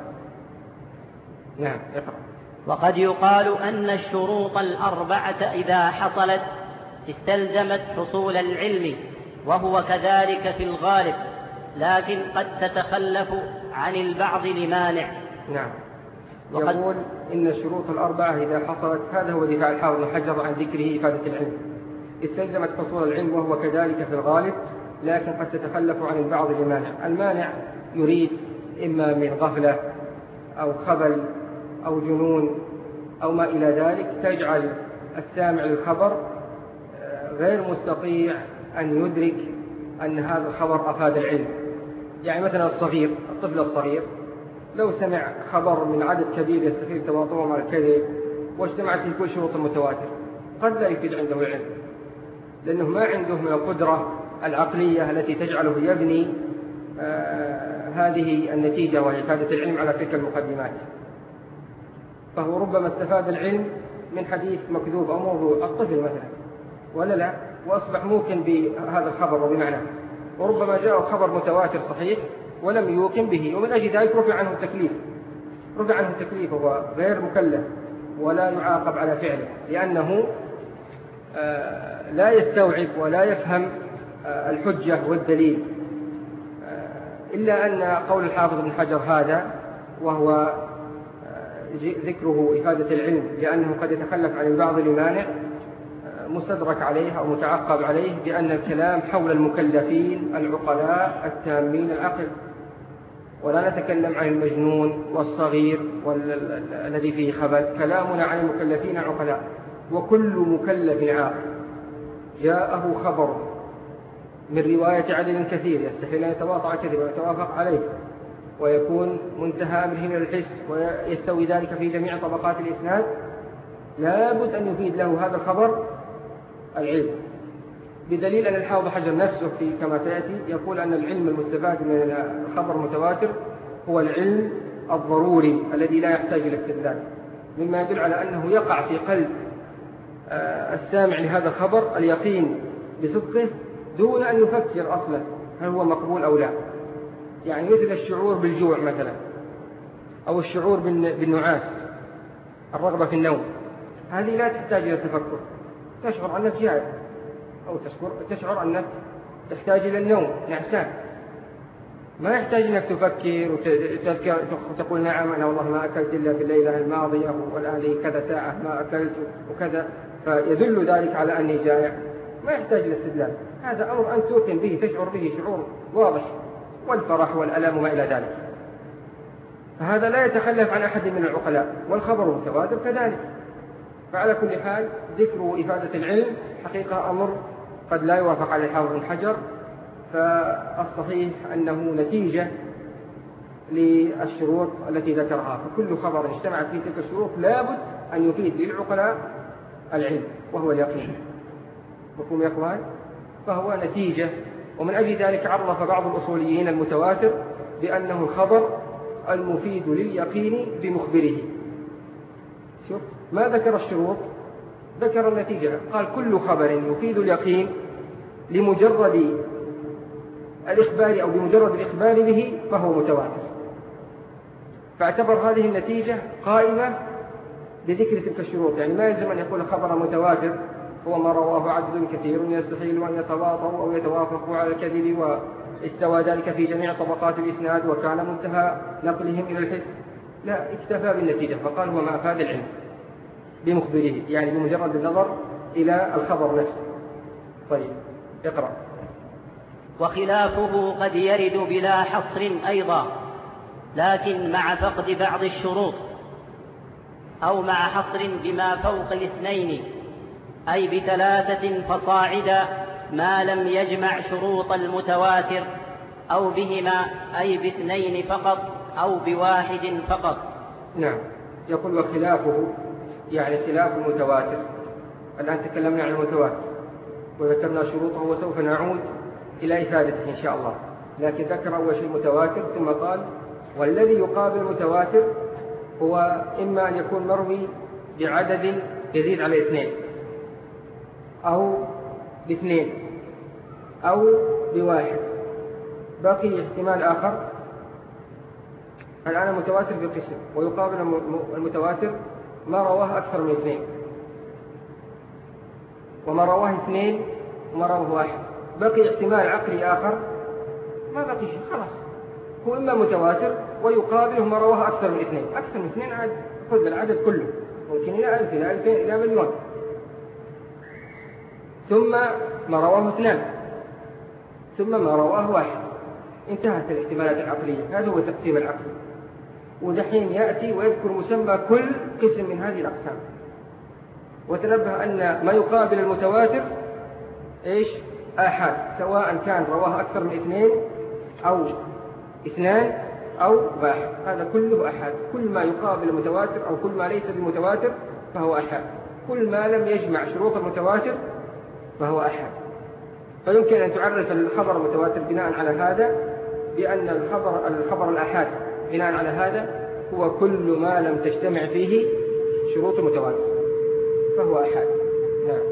نعم. اقرأ. وقد يقال أن الشروط الأربعة إذا حصلت استلزمت حصول العلم، وهو كذلك في الغالب، لكن قد تتخلف عن البعض لمانع. نعم. يقول إن الشروط الأربعة إذا حصلت، هذا هو دفاع الحافظ بن حجر عن ذكره إفادة العلم، استلزمت حصول العلم وهو كذلك في الغالب، لكن قد تتخلف عن البعض لمانع. المانع يريد إما من غفلة أو خبل أو جنون أو ما إلى ذلك، تجعل السامع للخبر غير مستطيع أن يدرك أن هذا الخبر أفاد العلم. يعني مثلا الصغير، الطفل الصغير لو سمع خبر من عدد كبير يستحيل تواطؤهم على الكذب واجتمعت فيه كل شروط المتواتر، قد لا يفيد عنده العلم، لأنه ما عنده من القدرة العقلية التي تجعله يبني آه هذه النتيجة وهي إفادة العلم على تلك المقدمات. فهو ربما استفاد العلم من حديث مكذوب أو موضوع، الطفل مثلا، ولا لا، وأصبح موقن بهذا الخبر وبمعناه، وربما جاء خبر متواتر صحيح ولم يوقن به، ومن أجل ذلك رفع عنه التكليف رفع عنه التكليف وهو غير مكلف ولا يعاقب على فعله، لأنه آه لا يستوعب ولا يفهم آه الحجة والدليل. آه إلا أن قول الحافظ بن حجر هذا، وهو آه ذكره إفادة العلم لأنه قد يتخلف عن البعض لمانع، آه مستدرك عليه أو متعقب عليه بأن الكلام حول المكلفين العقلاء التامين العقل، ولا نتكلم عن المجنون والصغير والذي فيه خبث، كلامنا عن المكلفين العقلاء. وكل مكلف عاقل جاءه خبر من رواية عدد كثير يستحيل أن يتواطأ كذب ويتوافق عليه، ويكون منتهى أمره من الحس، ويستوي ذلك في جميع طبقات الإسناد، لابد أن يفيد له هذا الخبر العلم، بدليل أن الحافظ حجر نفسه في كما سيأتي يقول أن العلم المستفاد من الخبر المتواتر هو العلم الضروري الذي لا يحتاج إلى استدلال، مما يدل على أنه يقع في قلب السامع لهذا الخبر اليقين بصدقه دون أن يفكر أصلا هل هو مقبول أو لا. يعني مثل الشعور بالجوع مثلا، أو الشعور بالنعاس، الرغبة في النوم، هذه لا تحتاج إلى التفكر، تشعر أنك جائع أو تشعر أنك تحتاج إلى النوم نعسان، ما يحتاج أنك تفكر وتقول نعم أنا والله ما أكلت إلا في الليلة الماضية والآن لي كذا ساعة ما أكلت وكذا، فيدل ذلك على أني جائع، ما يحتاج إلى استدلال. هذا أمر أن توقن به، تشعر به شعور واضح، والفرح والألم وما إلى ذلك. فهذا لا يتخلف عن أحد من العقلاء، والخبر المتواتر كذلك. فعلى كل حال ذكر إفادة العلم حقيقة أمر قد لا يوافق على الحافظ بن حجر، فالصحيح أنه نتيجة للشروط التي ذكرها، فكل خبر اجتمعت فيه تلك الشروط لابد أن يفيد للعقلاء العلم وهو اليقين. مفهوم يا أخوان؟ فهو نتيجة. ومن أجل ذلك عرف بعض الأصوليين المتواتر بأنه الخبر المفيد لليقين بمخبره. شوف ما ذكر الشروط، ذكر النتيجة، قال كل خبر يفيد اليقين لمجرد الإخبار أو بمجرد الإخبار به فهو متواتر. فاعتبر هذه النتيجة قائمة بذكر تلك الشروط. يعني ما يلزم أن يقول خبر متواتر هو ما رواه عدد كثير يستحيل أن يتواطوا أو يتوافقوا على الكذب واستوى ذلك في جميع طبقات الإسناد وكان منتهى نقلهم إلى الحس. لا، اكتفى بالنتيجة فقال هو ما أفاد العلم بمخبره، يعني بمجرد النظر إلى الخبر نفسه. طيب اقرأ. وخلافه قد يرد بلا حصر أيضا، لكن مع فقد بعض الشروط، أو مع حصر بما فوق الاثنين، أي بثلاثة فصاعدا ما لم يجمع شروط المتواتر، أو بهما أي باثنين فقط أو بواحد فقط. نعم، يقول وخلافه يعني خلاف المتواتر. الآن تكلمنا عن المتواتر وذكرنا شروطه وسوف نعود إلى إفادته إن شاء الله، لكن ذكر أول شيء المتواتر ثم قال والذي يقابل المتواتر هو إما أن يكون مروي بعدد يزيد على اثنين أو باثنين أو بواحد. باقي احتمال آخر. الآن المتواتر بقسم، ويقابل المتواتر ما رواه أكثر من اثنين، وما رواه اثنين وما رواه واحد. بقي احتمال عقلي آخر، ما بقي شيء خلاص، هو إما متواتر ويقابله ما رواه أكثر من اثنين. أكثر من اثنين عاد خذ العدد كله، ممكن إلى ألف إلى ألفين إلى مليون. ثم ما رواه اثنان، ثم ما رواه واحد. انتهت الاحتمالات العقلية. هذا هو تقسيم العقل. ودحين يأتي ويذكر مسمى كل قسم من هذه الأقسام. وتنبه أن ما يقابل المتواتر إيش؟ آحاد، سواء كان رواه أكثر من اثنين أو اثنان أو واحد، هذا كله آحاد. كل ما يقابل المتواتر أو كل ما ليس بمتواتر فهو آحاد. كل ما لم يجمع شروط المتواتر فهو آحاد. فيمكن أن تعرف الخبر المتواتر بناء على هذا بأن الخبر الخبر الآحاد بناء على هذا هو كل ما لم تجتمع فيه شروط المتواتر فهو آحاد. نعم.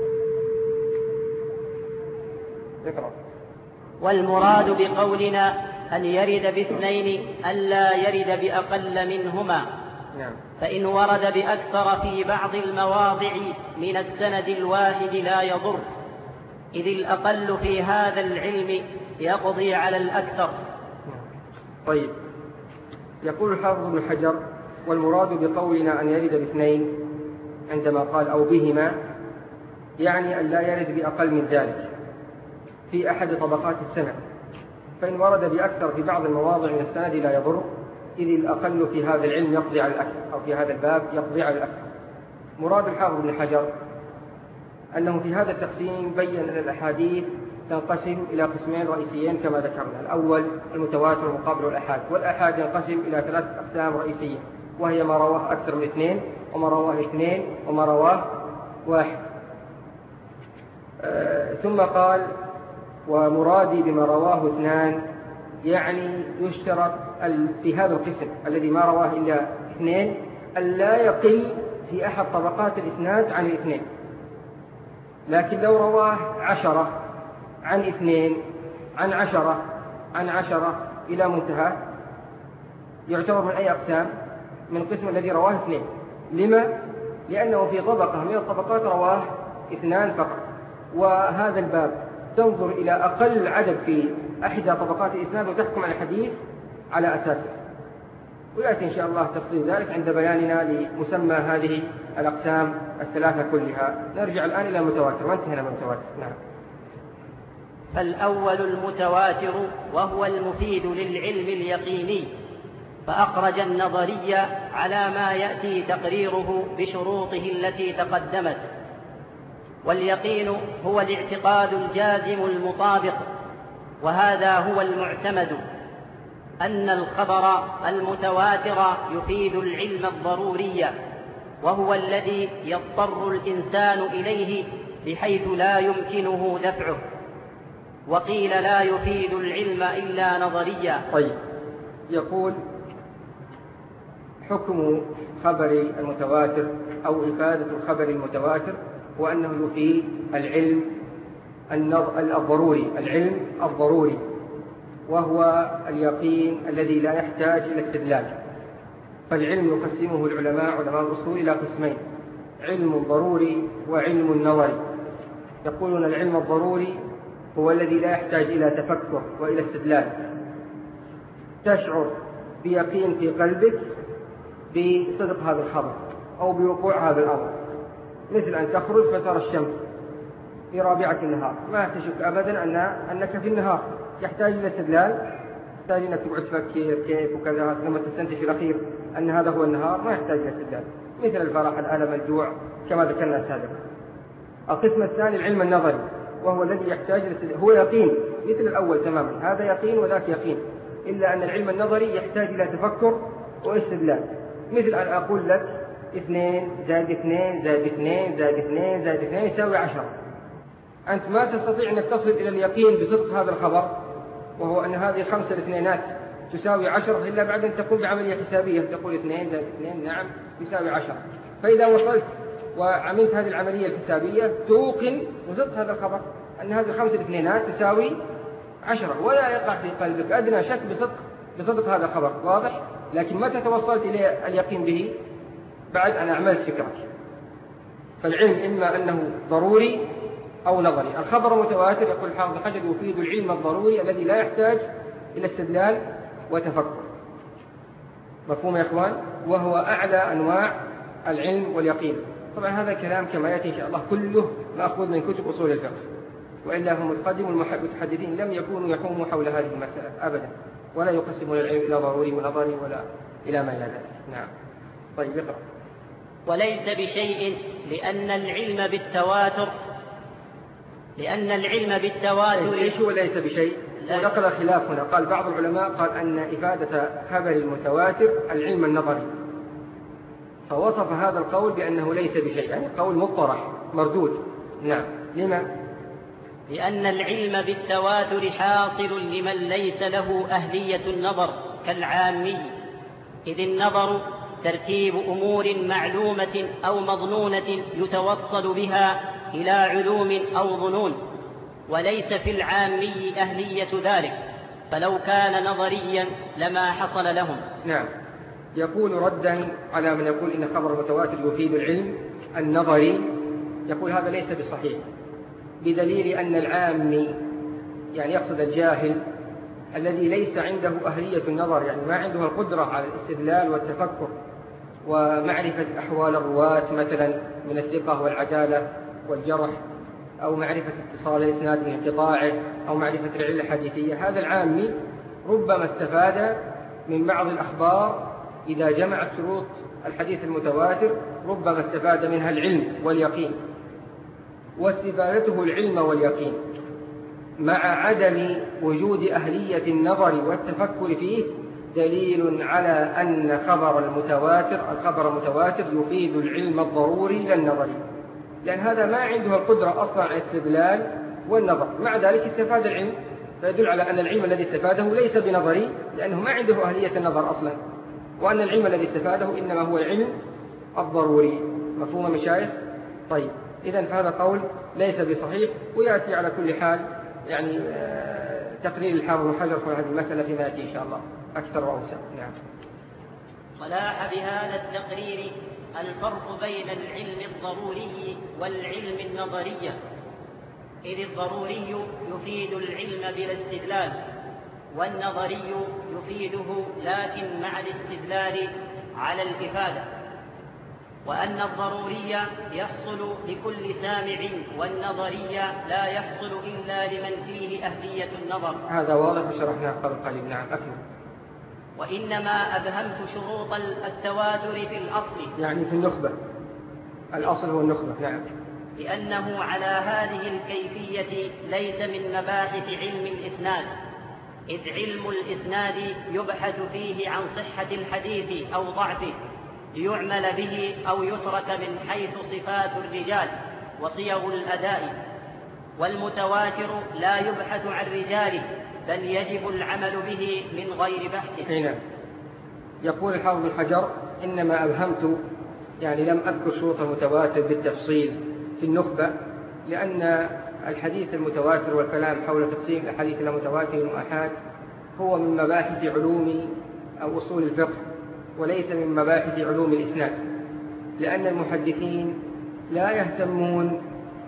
اقرأ. والمراد بقولنا أن يرد باثنين ألا يرد بأقل منهما. نعم. فإن ورد بأكثر في بعض المواضع من السند الواحد لا يضر، إذ الأقل في هذا العلم يقضي على الأكثر. طيب، يقول الحافظ ابن حجر والمراد بقولنا أن يرد باثنين عندما قال أو بهما، يعني أن لا يرد بأقل من ذلك في أحد طبقات السند. فإن ورد بأكثر في بعض المواضع من السند لا يضر، إذ الأقل في هذا العلم يقضي على الأكثر، أو في هذا الباب يقضي على الأكثر. مراد الحافظ ابن حجر أنه في هذا التقسيم بين أن الأحاديث تنقسم إلى قسمين رئيسيين كما ذكرنا. الأول المتواتر مقابل الأحاد، والأحاد ينقسم إلى ثلاث أقسام رئيسية، وهي ما رواه أكثر من اثنين وما رواه اثنين وما رواه واحد. آه ثم قال ومرادي بما رواه اثنان، يعني يشترط في هذا القسم الذي ما رواه إلا اثنين ألا يقل في أحد طبقات الإسناد عن الاثنين. لكن لو رواه عشرة عن اثنين عن عشرة عن عشرة إلى منتهى يعتبر من أي أقسام؟ من القسم الذي رواه اثنين. لما؟ لأنه في طبقة من الطبقات رواه اثنان فقط، وهذا الباب تنظر إلى أقل عدد في أحدى طبقات الإسناد وتحكم على الحديث على أساسه. ويأتي إن شاء الله تفصيل ذلك عند بياننا لمسمى هذه الأقسام الثلاثة كلها. نرجع الآن إلى المتواتر، وانتهينا من المتواتر. نعم. فالأول المتواتر وهو المفيد للعلم اليقيني، فأخرج النظرية على ما يأتي تقريره بشروطه التي تقدمت. واليقين هو الاعتقاد الجازم المطابق، وهذا هو المعتمد، أن الخبر المتواتر يفيد العلم الضروري، وهو الذي يضطر الإنسان إليه بحيث لا يمكنه دفعه. وقيل لا يفيد العلم إلا نظريا. طيب، يقول حكم خبر المتواتر أو إفادة الخبر المتواتر هو أنه يفيد العلم الضروري، العلم الضروري، وهو اليقين الذي لا يحتاج إلى استدلال. فالعلم يقسمه العلماء علماء الأصول إلى قسمين: علم ضروري وعلم نظري. يقولون العلم الضروري هو الذي لا يحتاج إلى تفكر وإلى استدلال، تشعر بيقين في قلبك بصدق هذا الخبر أو بوقوع هذا الأمر، مثل أن تخرج فترى الشمس في رابعة النهار، ما تشك أبدا أن أنك في النهار. يحتاج إلى استدلال؟ يحتاج أنك تقعد تفكر كيف وكذا لما تستنتج في الأخير أن هذا هو النهار؟ ما يحتاج إلى استدلال. مثل الفرح، الألم، الجوع، كما ذكرنا سابقا. القسم الثاني العلم النظري، وهو الذي يحتاج إلى استدلال، هو يقين مثل الأول تماما، هذا يقين وذاك يقين، إلا أن العلم النظري يحتاج إلى تفكر واستدلال. مثل أن أقول لك اثنين زائد اثنين زائد اثنين زائد اثنين زائد اثنين يساوي عشرة. أنت ما تستطيع أن تصل إلى اليقين بصدق هذا الخبر، وهو أن هذه الخمسة الاثنينات تساوي عشرة، إلا بعد أن تقوم بعملية حسابية، تقول اثنين زائد اثنين نعم يساوي عشرة. فإذا وصلت وعملت هذه العملية الحسابية توقن بصدق هذا الخبر أن هذه الخمسة الاثنينات تساوي عشرة، ولا يقع في قلبك أدنى شك بصدق بصدق هذا الخبر. واضح؟ لكن متى توصلت إلى اليقين به؟ بعد أن أعملت فكرك. فالعلم إما أنه ضروري أو نظري. الخبر المتواتر يقول الحافظ ابن حجر يفيد العلم الضروري الذي لا يحتاج إلى استدلال وتفكر. مفهوم يا إخوان؟ وهو أعلى أنواع العلم واليقين. طبعا هذا كلام كما يأتي إن شاء الله كله مأخوذ من كتب أصول الفقه، وإلا هم القدم المتحدثين لم يكونوا يحوموا حول هذه المسألة أبدا، ولا يقسمون العلم إلى ضروري ونظري ولا إلى ما إلى ذلك. نعم. طيب اقرأ. وليس بشيء لأن العلم بالتواتر لأن العلم بالتواتر إيش هو ليس بشيء؟ ونقل خلاف هنا، قال بعض العلماء قال أن إفادة خبر المتواتر العلم النظري، فوصف هذا القول بأنه ليس بشيء، يعني قول مطرح مردود. نعم. لما؟ لأن العلم بالتواتر حاصل لمن ليس له أهلية النظر كالعامي، إذ النظر ترتيب أمور معلومة أو مظنونة يتوصل بها إلى علوم أو ظنون، وليس في العامي أهلية ذلك، فلو كان نظريا لما حصل لهم. نعم. يقول ردا على من يقول إن خبر المتواتر يفيد العلم النظري، يقول هذا ليس بصحيح، بدليل أن العامي يعني يقصد الجاهل الذي ليس عنده أهلية النظر، يعني ما عنده القدرة على الاستدلال والتفكر ومعرفة أحوال الرواة مثلا من الثقة والعدالة والجرح، أو معرفة اتصال الإسناد من انقطاعه، أو معرفة العلة الحديثية. هذا العامي ربما استفاد من بعض الأخبار إذا جمعت شروط الحديث المتواتر، ربما استفاد منها العلم واليقين، واستفادته العلم واليقين مع عدم وجود أهلية النظر والتفكر فيه دليل على أن خبر المتواتر الخبر المتواتر يفيد العلم الضروري لا النظري، لأن هذا ما عنده القدرة أصلا على الاستدلال والنظر، مع ذلك استفاد العلم، فيدل على أن العلم الذي استفاده ليس بنظري لأنه ما عنده أهلية النظر أصلا، وأن العلم الذي استفاده إنما هو العلم الضروري. مفهوم مشايخ؟ طيب، إذن فهذا قول ليس بصحيح، ويأتي على كل حال يعني تقرير الحافظ ابن حجر في هذه المسألة فيما يأتي إن شاء الله أكثر وأوسع. نعم. ولاح بهذا التقرير الفرق بين العلم الضروري والعلم النظري، إذ الضروري يفيد العلم بلا استدلال، والنظري يفيده لكن مع الاستدلال على الإفادة، وأن الضروري يحصل لكل سامع، والنظري لا يحصل إلا لمن فيه أهلية النظر. هذا واضح وشرحناه قبل قليل. نعم. أكمل. وإنما أبهمت شروط التواتر في الأصل، يعني في النخبة، الأصل هو النخبة. نعم. لأنه على هذه الكيفية ليس من مباحث علم الإسناد، إذ علم الإسناد يبحث فيه عن صحة الحديث أو ضعفه ليعمل به أو يترك من حيث صفات الرجال وصيغ الأداء، والمتواتر لا يبحث عن رجاله بل يجب العمل به من غير بحث. نعم. يقول الحافظ بن حجر: إنما أبهمت، يعني لم أذكر شروط المتواتر بالتفصيل في النخبة، لأن الحديث المتواتر والكلام حول تقسيم الأحاديث إلى متواتر وآحاد هو من مباحث علوم أو أصول الفقه، وليس من مباحث علوم الإسناد، لأن المحدثين لا يهتمون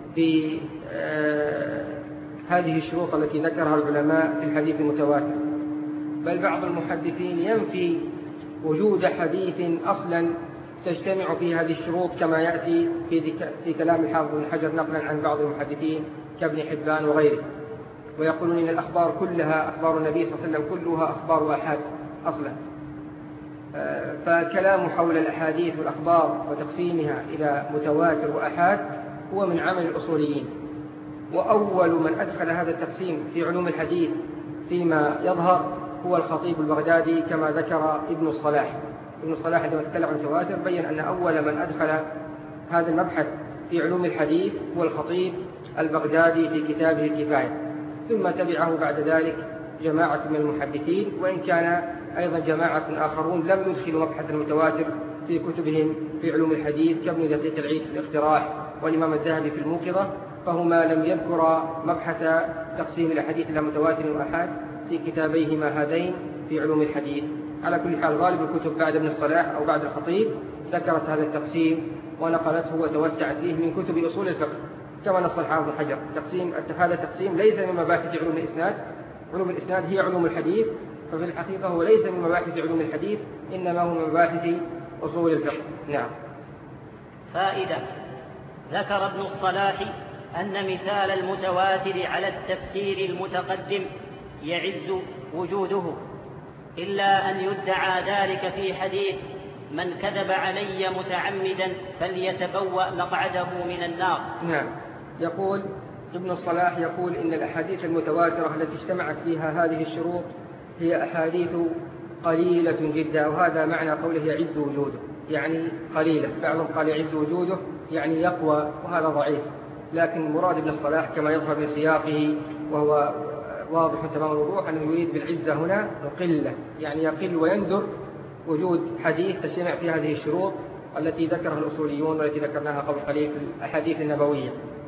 بهذه الشروط التي ذكرها العلماء في الحديث المتواتر، بل بعض المحدثين ينفي وجود حديث أصلا تجتمع فيه هذه الشروط، كما يأتي في, في كلام الحافظ بن حجر نقلا عن بعض المحدثين كابن حبان وغيره، ويقولون إن الأخبار كلها أخبار النبي صلى الله عليه وسلم كلها أخبار آحاد أصلا. فالكلام حول الأحاديث والأخبار وتقسيمها إلى متواتر وآحاد هو من عمل الأصوليين، وأول من أدخل هذا التقسيم في علوم الحديث فيما يظهر هو الخطيب البغدادي، كما ذكر ابن الصلاح. ابن الصلاح عندما تكلم عن التواتر بين أن أول من أدخل هذا المبحث في علوم الحديث هو الخطيب البغدادي في كتابه الكفاية، ثم تبعه بعد ذلك جماعة من المحدثين، وإن كان أيضا جماعة آخرون لم يدخلوا مبحث المتواتر في كتبهم في علوم الحديث، كابن دقيق العيد في الاقتراح والإمام الذهبي في الموقظة، فهما لم يذكرا مبحث تقسيم الأحاديث إلى متواتر وآحاد في كتابيهما هذين في علوم الحديث. على كل حال غالب الكتب بعد ابن الصلاح أو بعد الخطيب ذكرت هذا التقسيم ونقلته وتوسعت فيه من كتب أصول الفقه، كما نص الحافظ بن حجر. تقسيم هذا التقسيم ليس من مباحث علوم الإسناد، علوم الإسناد هي علوم الحديث، ففي الحقيقة هو ليس من مباحث علوم الحديث، إنما هو من مباحث أصول الفقه. نعم. فائدة: ذكر ابن الصلاح أن مثال المتواتر على التفسير المتقدم يعز وجوده، إلا أن يدعى ذلك في حديث: من كذب علي متعمدا فليتبوأ مقعده من النار. نعم. يقول ابن الصلاح يقول إن الأحاديث المتواترة التي اجتمعت فيها هذه الشروط هي أحاديث قليلة جدا، وهذا معنى قوله يعز وجوده، يعني قليلة. بعضهم قال يعز وجوده يعني يقوى، وهذا ضعيف، لكن مراد ابن الصلاح كما يظهر من سياقه وهو واضح تمام الوضوح أنه يريد بالعزة هنا قلة، يعني يقل ويندر وجود حديث تجتمع في هذه الشروط التي ذكرها الأصوليون والتي ذكرناها قبل قليل في الأحاديث النبوية.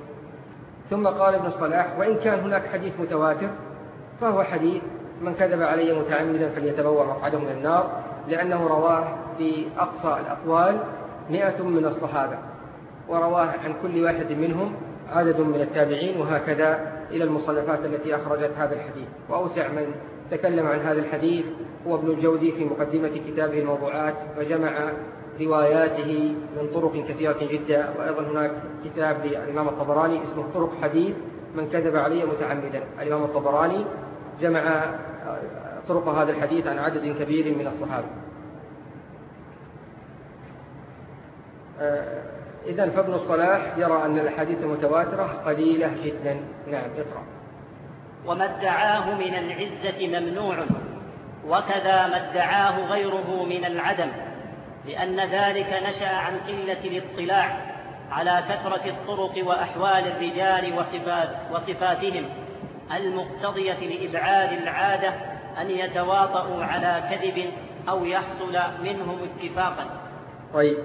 ثم قال ابن الصلاح: وإن كان هناك حديث متواتر فهو حديث من كذب علي متعمدا فليتبوأ مقعده من النار، لأنه رواه في أقصى الأقوال مئة من الصحابة، ورواه عن كل واحد منهم عدد من التابعين، وهكذا إلى المصنفات التي أخرجت هذا الحديث. وأوسع من تكلم عن هذا الحديث هو ابن الجوزي في مقدمة كتابه الموضوعات، فجمع رواياته من طرق كثيرة جدا. وأيضا هناك كتاب للإمام الطبراني اسمه طرق حديث من كذب علي متعمدا. الإمام الطبراني جمع طرق هذا الحديث عن عدد كبير من الصحابة. إذن فابن الصلاح يرى أن الأحاديث المتواترة قليلة جدا. نعم. اقرأ. وما ادعاه من العزة ممنوع، وكذا ما ادعاه غيره من العدم، لأن ذلك نشأ عن قلة الاطلاع على كثرة الطرق وأحوال الرجال وصفات وصفاتهم المقتضية لإبعاد العادة أن يتواطؤوا على كذب أو يحصل منهم اتفاقا. طيب.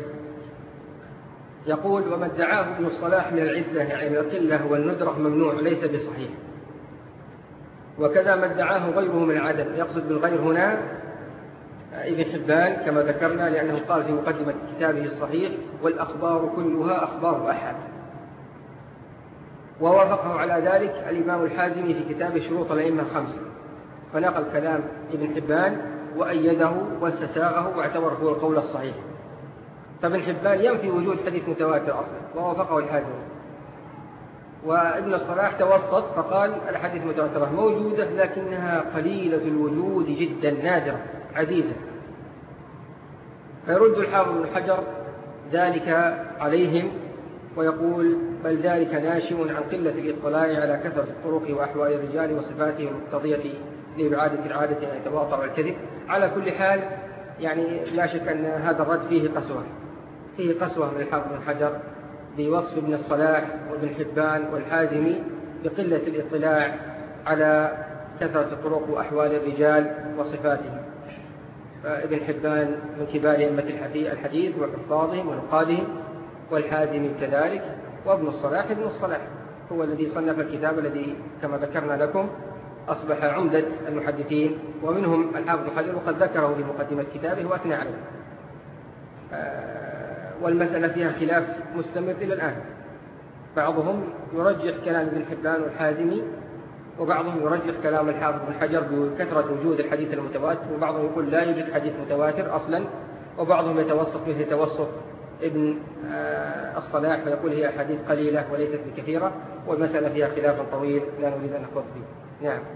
يقول: وما ادعاه ابن الصلاح من العزة يعني القلة والندرة ممنوع ليس بصحيح، وكذا ما ادعاه غيره من العدم. يقصد بالغير هنا ابن حبان كما ذكرنا، لأنه قال في مقدمة كتابه الصحيح: والأخبار كلها أخبار أحد. ووافقه على ذلك الإمام الحازمي في كتاب شروط الأئمة الخمسة، فنقل كلام ابن حبان وأيده واستساغه واعتبره هو القول الصحيح. فابن حبان ينفي وجود حديث متواتر أصلا، ووافقه الحازمي. وابن الصلاح توسط فقال الحديث المتواترة موجودة لكنها قليلة الوجود جدا، نادرة عزيزة. فيرد الحافظ ابن حجر ذلك عليهم ويقول بل ذلك ناشئ عن قلة الإطلاع على كثرة الطرق وأحوال الرجال وصفاتهم المقتضية لإبعادة العادة أن يتواطر الكذب. على كل حال يعني لا شك أن هذا الرد فيه قسوة فيه قسوة من الحافظ ابن حجر بوصف ابن الصلاح وابن حبان والحازمي بقلة الاطلاع على كثرة الطرق وأحوال الرجال وصفاتهم. فابن حبان من كبار أئمة الحديث وحفاظهم ونقادهم، والحازمي كذلك، وابن الصلاح ابن الصلاح هو الذي صنف الكتاب الذي كما ذكرنا لكم أصبح عمدة المحدثين، ومنهم الحافظ ابن حجر وقد ذكره في مقدمة كتابه وأثنى عليه. والمسألة فيها خلاف مستمر إلى الآن، بعضهم يرجح كلام ابن حبان والحازمي، وبعضهم يرجح كلام الحافظ ابن حجر بكثرة وجود الحديث المتواتر، وبعضهم يقول لا يوجد حديث متواتر أصلا، وبعضهم يتوسط مثل توسط ابن الصلاح فيقول هي أحاديث قليلة وليست بكثيرة، والمسألة فيها خلاف طويل لا نريد أن نخوض فيه. نعم.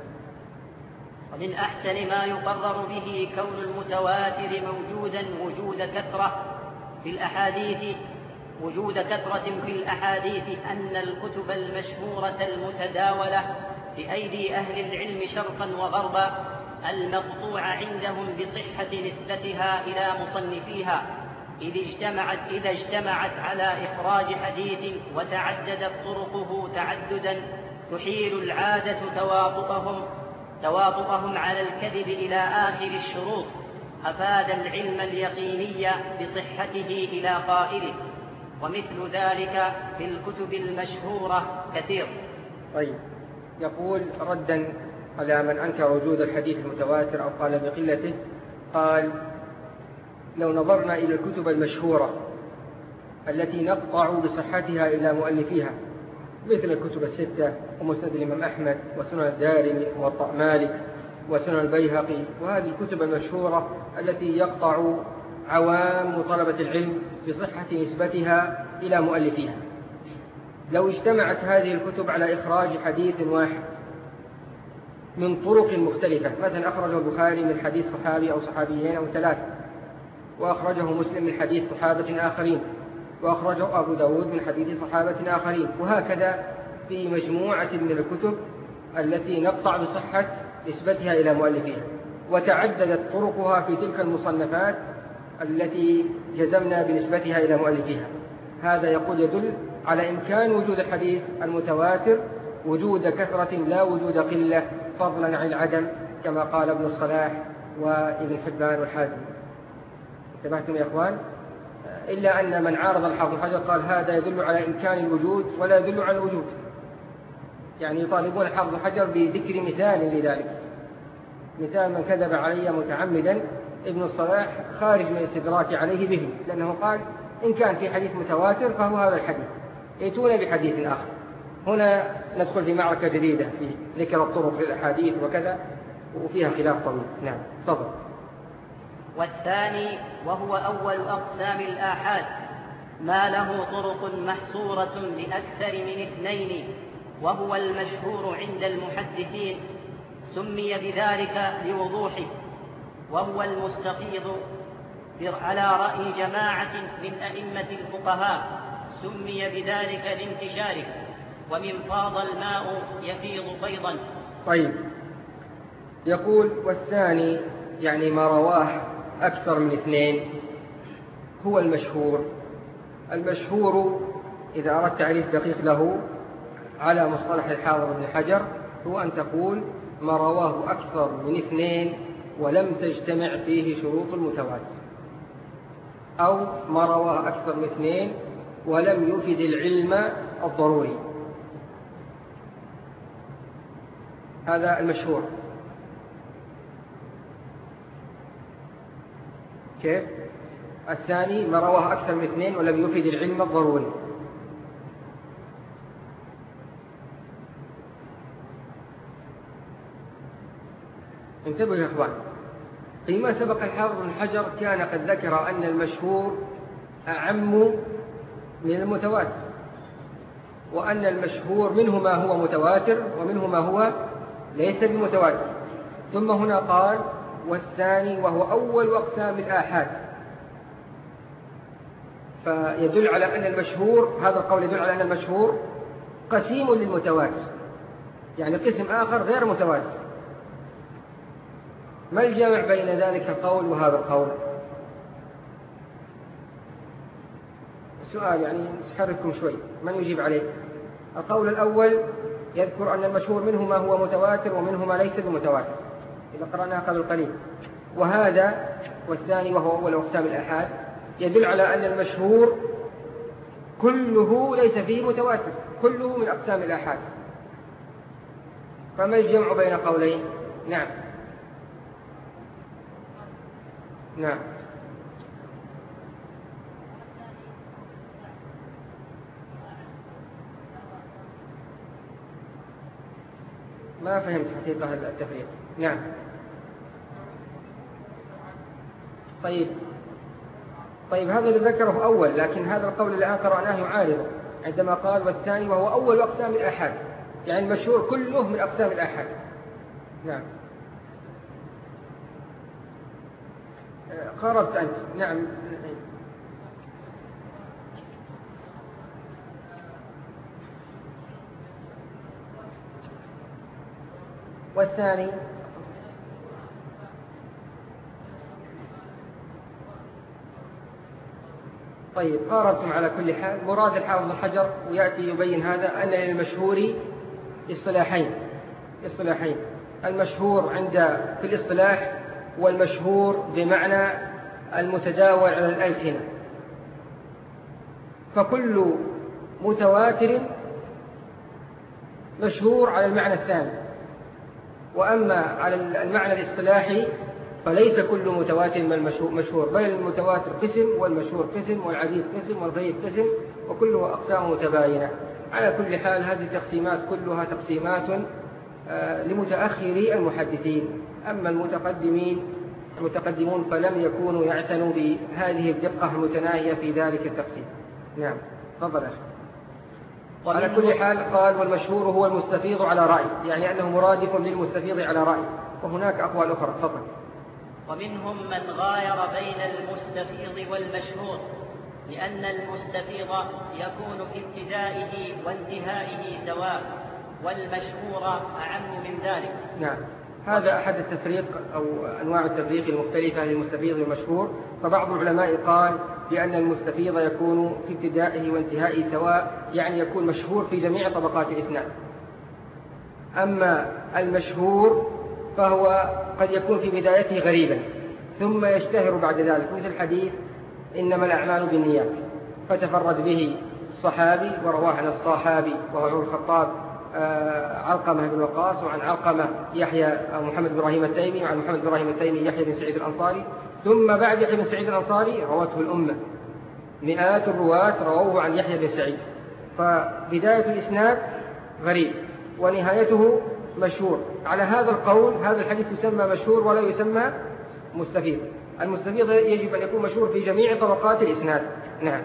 ومن أحسن ما يقرر به كون المتواتر موجودا وجود كثرة في الأحاديث وجود كثرة في الأحاديث أن الكتب المشهورة المتداولة بأيدي أهل العلم شرقا وغربا المقطوع عندهم بصحة نسبتها إلى مصنفيها إذا اجتمعت, إذا اجتمعت على إخراج حديث وتعددت طرقه تعددا تحيل العادة تواطؤهم, تواطؤهم على الكذب إلى آخر الشروط أفاد العلم اليقيني بصحته إلى قائله، ومثل ذلك في الكتب المشهورة كثير. طيب، يقول ردا على من أنكر وجود الحديث المتواتر أو قال بقلته، قال لو نظرنا إلى الكتب المشهورة التي نقطع بصحتها إلى مؤلفيها مثل الكتب الستة ومسند الإمام أحمد وسنن الدارمي وموطأ مالك وسنن البيهقي، وهذه الكتب المشهورة التي يقطع عوام طلبة العلم بصحة نسبتها إلى مؤلفيها، لو اجتمعت هذه الكتب على إخراج حديث واحد من طرق مختلفة، مثلا أخرجه البخاري من حديث صحابي أو صحابيين أو ثلاثة، وأخرجه مسلم من حديث صحابة آخرين، وأخرجه أبو داود من حديث صحابة آخرين، وهكذا في مجموعة من الكتب التي نقطع بصحة نسبتها إلى مؤلفيها، وتعددت طرقها في تلك المصنفات التي جزمنا بنسبتها إلى مؤلفيها. هذا يقول يدل على إمكان وجود الحديث المتواتر وجود كثرة لا وجود قلة فضلا عن العدم، كما قال ابن الصلاح وابن حبان والحازم. انتبهتم يا إخوان؟ إلا أن من عارض الحافظ ابن حجر قال هذا يدل على إمكان الوجود ولا يدل على الوجود، يعني يطالبون الحافظ ابن حجر بذكر مثال لذلك، مثال من كذب علي متعمدا ابن الصلاح خارج من الاستدراك عليه به، لأنه قال إن كان في حديث متواتر فهو هذا الحديث، ائتون بحديث آخر. هنا ندخل في معركة جديدة في ذكر الطرق للأحاديث وكذا، وفيها خلاف طويل. نعم، تفضل. والثاني وهو أول أقسام الآحاد ما له طرق محصورة لأكثر من اثنين، وهو المشهور عند المحدثين، سمي بذلك لوضوحه، وهو المستفيض على رأي جماعة من أئمة الفقهاء، سمي بذلك لانتشاره، ومن فاض الماء يفيض فيضا. طيب، يقول والثاني يعني ما رواه أكثر من اثنين هو المشهور. المشهور إذا أردت تعريف دقيق له على مصطلح الحافظ ابن حجر هو أن تقول ما رواه أكثر من اثنين ولم تجتمع فيه شروط المتواتر، أو ما رواه أكثر من اثنين ولم يفد العلم الضروري، هذا المشهور. كيف؟ الثاني ما رواه أكثر من اثنين ولم يفد العلم الضروري. انتبهوا يا إخوان، فيما سبق الحافظ ابن حجر كان قد ذكر أن المشهور أعم من المتواتر، وأن المشهور منه ما هو متواتر ومنه ما هو ليس بمتواتر، ثم هنا قال والثاني وهو أول أقسام الآحاد. فيدل على أن المشهور، هذا القول يدل على أن المشهور قسيم للمتواتر، يعني قسم آخر غير متواتر. ما الجامع بين ذلك القول وهذا القول؟ سؤال يعني نحرككم شوي، من يجيب عليه؟ القول الأول يذكر أن المشهور منه ما هو متواتر ومنه ما ليس بمتواتر، إذا قرأناها قبل قليل. وهذا والثاني وهو أول أقسام الآحاد يدل على أن المشهور كله ليس فيه متواتر، كله من أقسام الآحاد. فما الجمع بين قولين؟ نعم نعم ما فهمت حقيقة التفريق. نعم طيب طيب هذا اللي ذكره أول، لكن هذا القول الآن قرأناه يعارضه عندما قال والثاني وهو أول أقسام الآحاد، يعني المشهور كله من أقسام الآحاد. نعم قربت أنت. نعم والثاني طيب قاربتم على كل حال. مراد الحافظ بن حجر ويأتي يبين هذا أن للمشهور اصطلاحين اصطلاحين المشهور عند في الاصطلاح والمشهور بمعنى المتداول على الألسنة. فكل متواتر مشهور على المعنى الثاني، وأما على المعنى الاصطلاحي فليس كل متواتر من المشهور، بل المتواتر قسم والمشهور قسم والعزيز قسم والغريب قسم، وكله أقسام متباينة. على كل حال هذه التقسيمات كلها تقسيمات لمتأخري المحدثين، أما المتقدمين المتقدمون فلم يكونوا يعتنوا بهذه الدقة المتناهية في ذلك التقسيم. نعم تفضل. على كل حال قال والمشهور هو المستفيض على رأي، يعني أنه مرادف للمستفيض على رأي، وهناك أقوال أخرى. تفضل. ومنهم من غاير بين المستفيض والمشهور، لأن المستفيض يكون في ابتدائه وانتهائه سواء، والمشهور أعم من ذلك. نعم هذا أحد التفريق أو أنواع التفريق المختلفة للمستفيض والمشهور. فبعض العلماء قال بأن المستفيض يكون في ابتدائه وانتهائه سواء، يعني يكون مشهور في جميع طبقات الإسناد. أما المشهور فهو قد يكون في بدايته غريبا ثم يشتهر بعد ذلك، مثل حديث إنما الأعمال بالنيات، فتفرد به الصحابي ورواه عن الصحابي وهو عمر الخطاب علقمة بن وقاص، وعن علقمة يحيى محمد بن إبراهيم التيمي، وعن محمد بن إبراهيم التيمي يحيى بن سعيد الأنصاري، ثم بعد يحيى بن سعيد الأنصاري روته الأمة، مئات الرواة رووه عن يحيى بن سعيد. فبداية الإسناد غريب ونهايته مشهور. على هذا القول هذا الحديث يسمى مشهور ولا يسمى مستفيض. المستفيض يجب أن يكون مشهور في جميع طبقات الإسناد. نعم.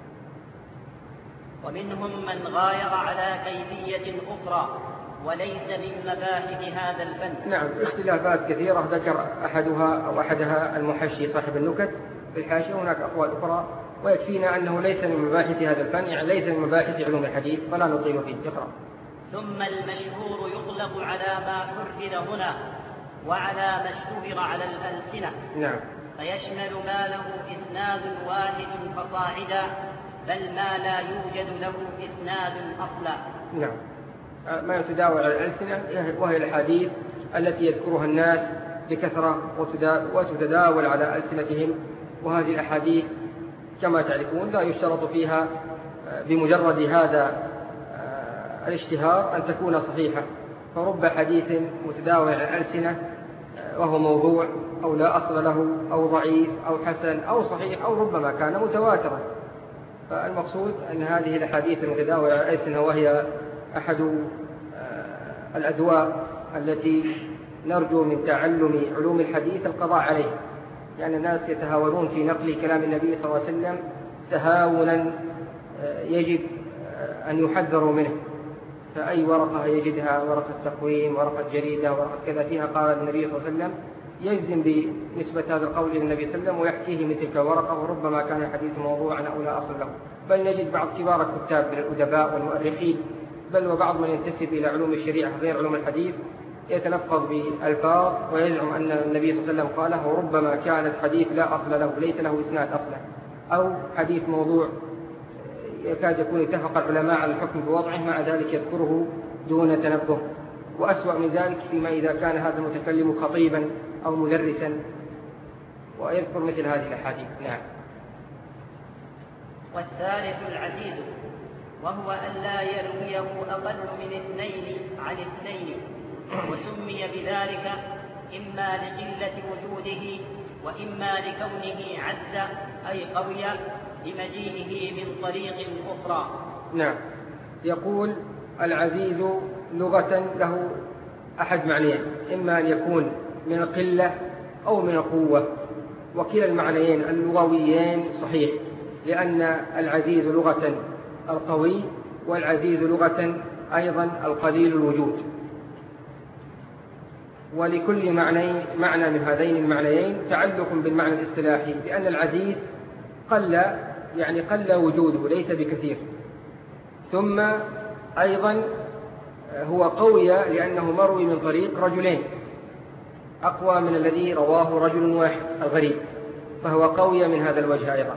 ومنهم من غاير على كيفية أخرى وليس من مباحث هذا الفن. نعم اختلافات كثيرة ذكر أحدها أو أحدها المحشي صاحب النكت في الحاشية، هناك أقوال أخرى، ويكفينا أنه ليس من مباحث هذا الفن، يعني ليس من مباحث علوم الحديث، فلا نطيل فيه. اقرأ. ثم المشهور يطلق على ما حرر هنا وعلى ما اشتهر على الألسنة. نعم. فيشمل ما له إسناد واحد فصاعدا، بل ما لا يوجد له إسناد أصلا. نعم ما يتداول على الألسنة وهي الحديث التي يذكرها الناس بكثرة وتتداول على ألسنتهم، وهذه الأحاديث كما تعرفون لا يشترط فيها بمجرد هذا الاشتهار أن تكون صحيحة، فرب حديث متداول على الألسنة وهو موضوع أو لا أصل له أو ضعيف أو حسن أو صحيح أو ربما كان متواترا. فالمقصود أن هذه الأحاديث المتداولة على الألسنة وهي أحد الأدواء التي نرجو من تعلم علوم الحديث القضاء عليه، يعني الناس يتهاونون في نقل كلام النبي صلى الله عليه وسلم تهاونا يجب أن يحذروا منه. فأي ورقة يجدها، ورقة تقويم، ورقة جريدة، ورقة كذا فيها قال النبي صلى الله عليه وسلم، يجزم بنسبة هذا القول إلى النبي صلى الله عليه وسلم ويحكيه من تلك الورقة، وربما كان الحديث موضوعا أو لا أصل له. بل نجد بعض كبار الكتاب من الأدباء والمؤرخين، بل وبعض من ينتسب إلى علوم الشريعة غير علوم الحديث، يتلفظ بألفاظ ويزعم أن النبي صلى الله عليه وسلم قاله، وربما كان الحديث لا أصل له، ليس له إسناد أصلا، أو حديث موضوع يكاد يكون اتفق العلماء على الحكم بوضعه، مع ذلك يذكره دون تنبه. وأسوأ من ذلك فيما إذا كان هذا المتكلم خطيبا أو مدرسا ويذكر مثل هذه الأحاديث. نعم. والثالث العزيز، وهو أن لا يرويه أقل من اثنين عن اثنين، وسمي بذلك إما لقلة وجوده وإما لكونه عز أي قوي بمجيئه من طريق أخرى. نعم. يقول العزيز لغة له أحد معنيين، إما أن يكون من القلة أو من القوة، وكلا المعنيين اللغويين صحيح، لأن العزيز لغة القوي، والعزيز لغة أيضا القليل الوجود. ولكل معنى معنى من هذين المعنيين تعلق بالمعنى الاصطلاحي، لأن العزيز قل، يعني قل وجوده ليس بكثير، ثم أيضا هو قوي لأنه مروي من طريق رجلين، أقوى من الذي رواه رجل واحد الغريب، فهو قوي من هذا الوجه أيضا.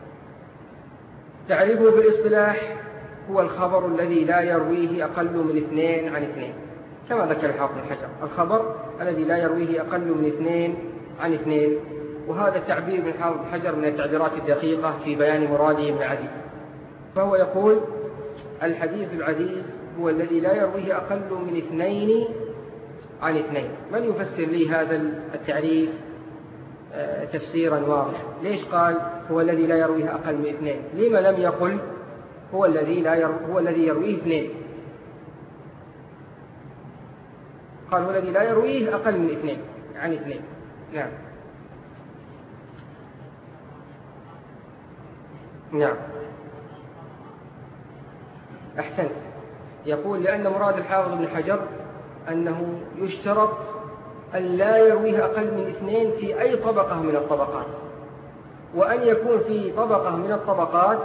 تعريفه بالاصطلاح هو الخبر الذي لا يرويه أقل من اثنين عن اثنين، كما ذكر الحافظ بن حجر، الخبر الذي لا يرويه أقل من اثنين عن اثنين. وهذا التعبير من الحافظ بن حجر من التعبيرات الدقيقة في بيان مراده من العزيز. فهو يقول الحديث العزيز هو الذي لا يرويه أقل من اثنين عن اثنين. من يفسر لي هذا التعريف تفسيرا واضحا؟ ليش قال هو الذي لا يرويه أقل من اثنين؟ لما لم يقل هو الذي لا يرويه هو الذي يرويه اثنين؟ قال هو الذي لا يرويه أقل من اثنين عن اثنين. نعم. نعم. أحسنت. يقول لأن مراد الحافظ بن حجر أنه يشترط أن لا يرويه أقل من اثنين في أي طبقة من الطبقات، وأن يكون في طبقة من الطبقات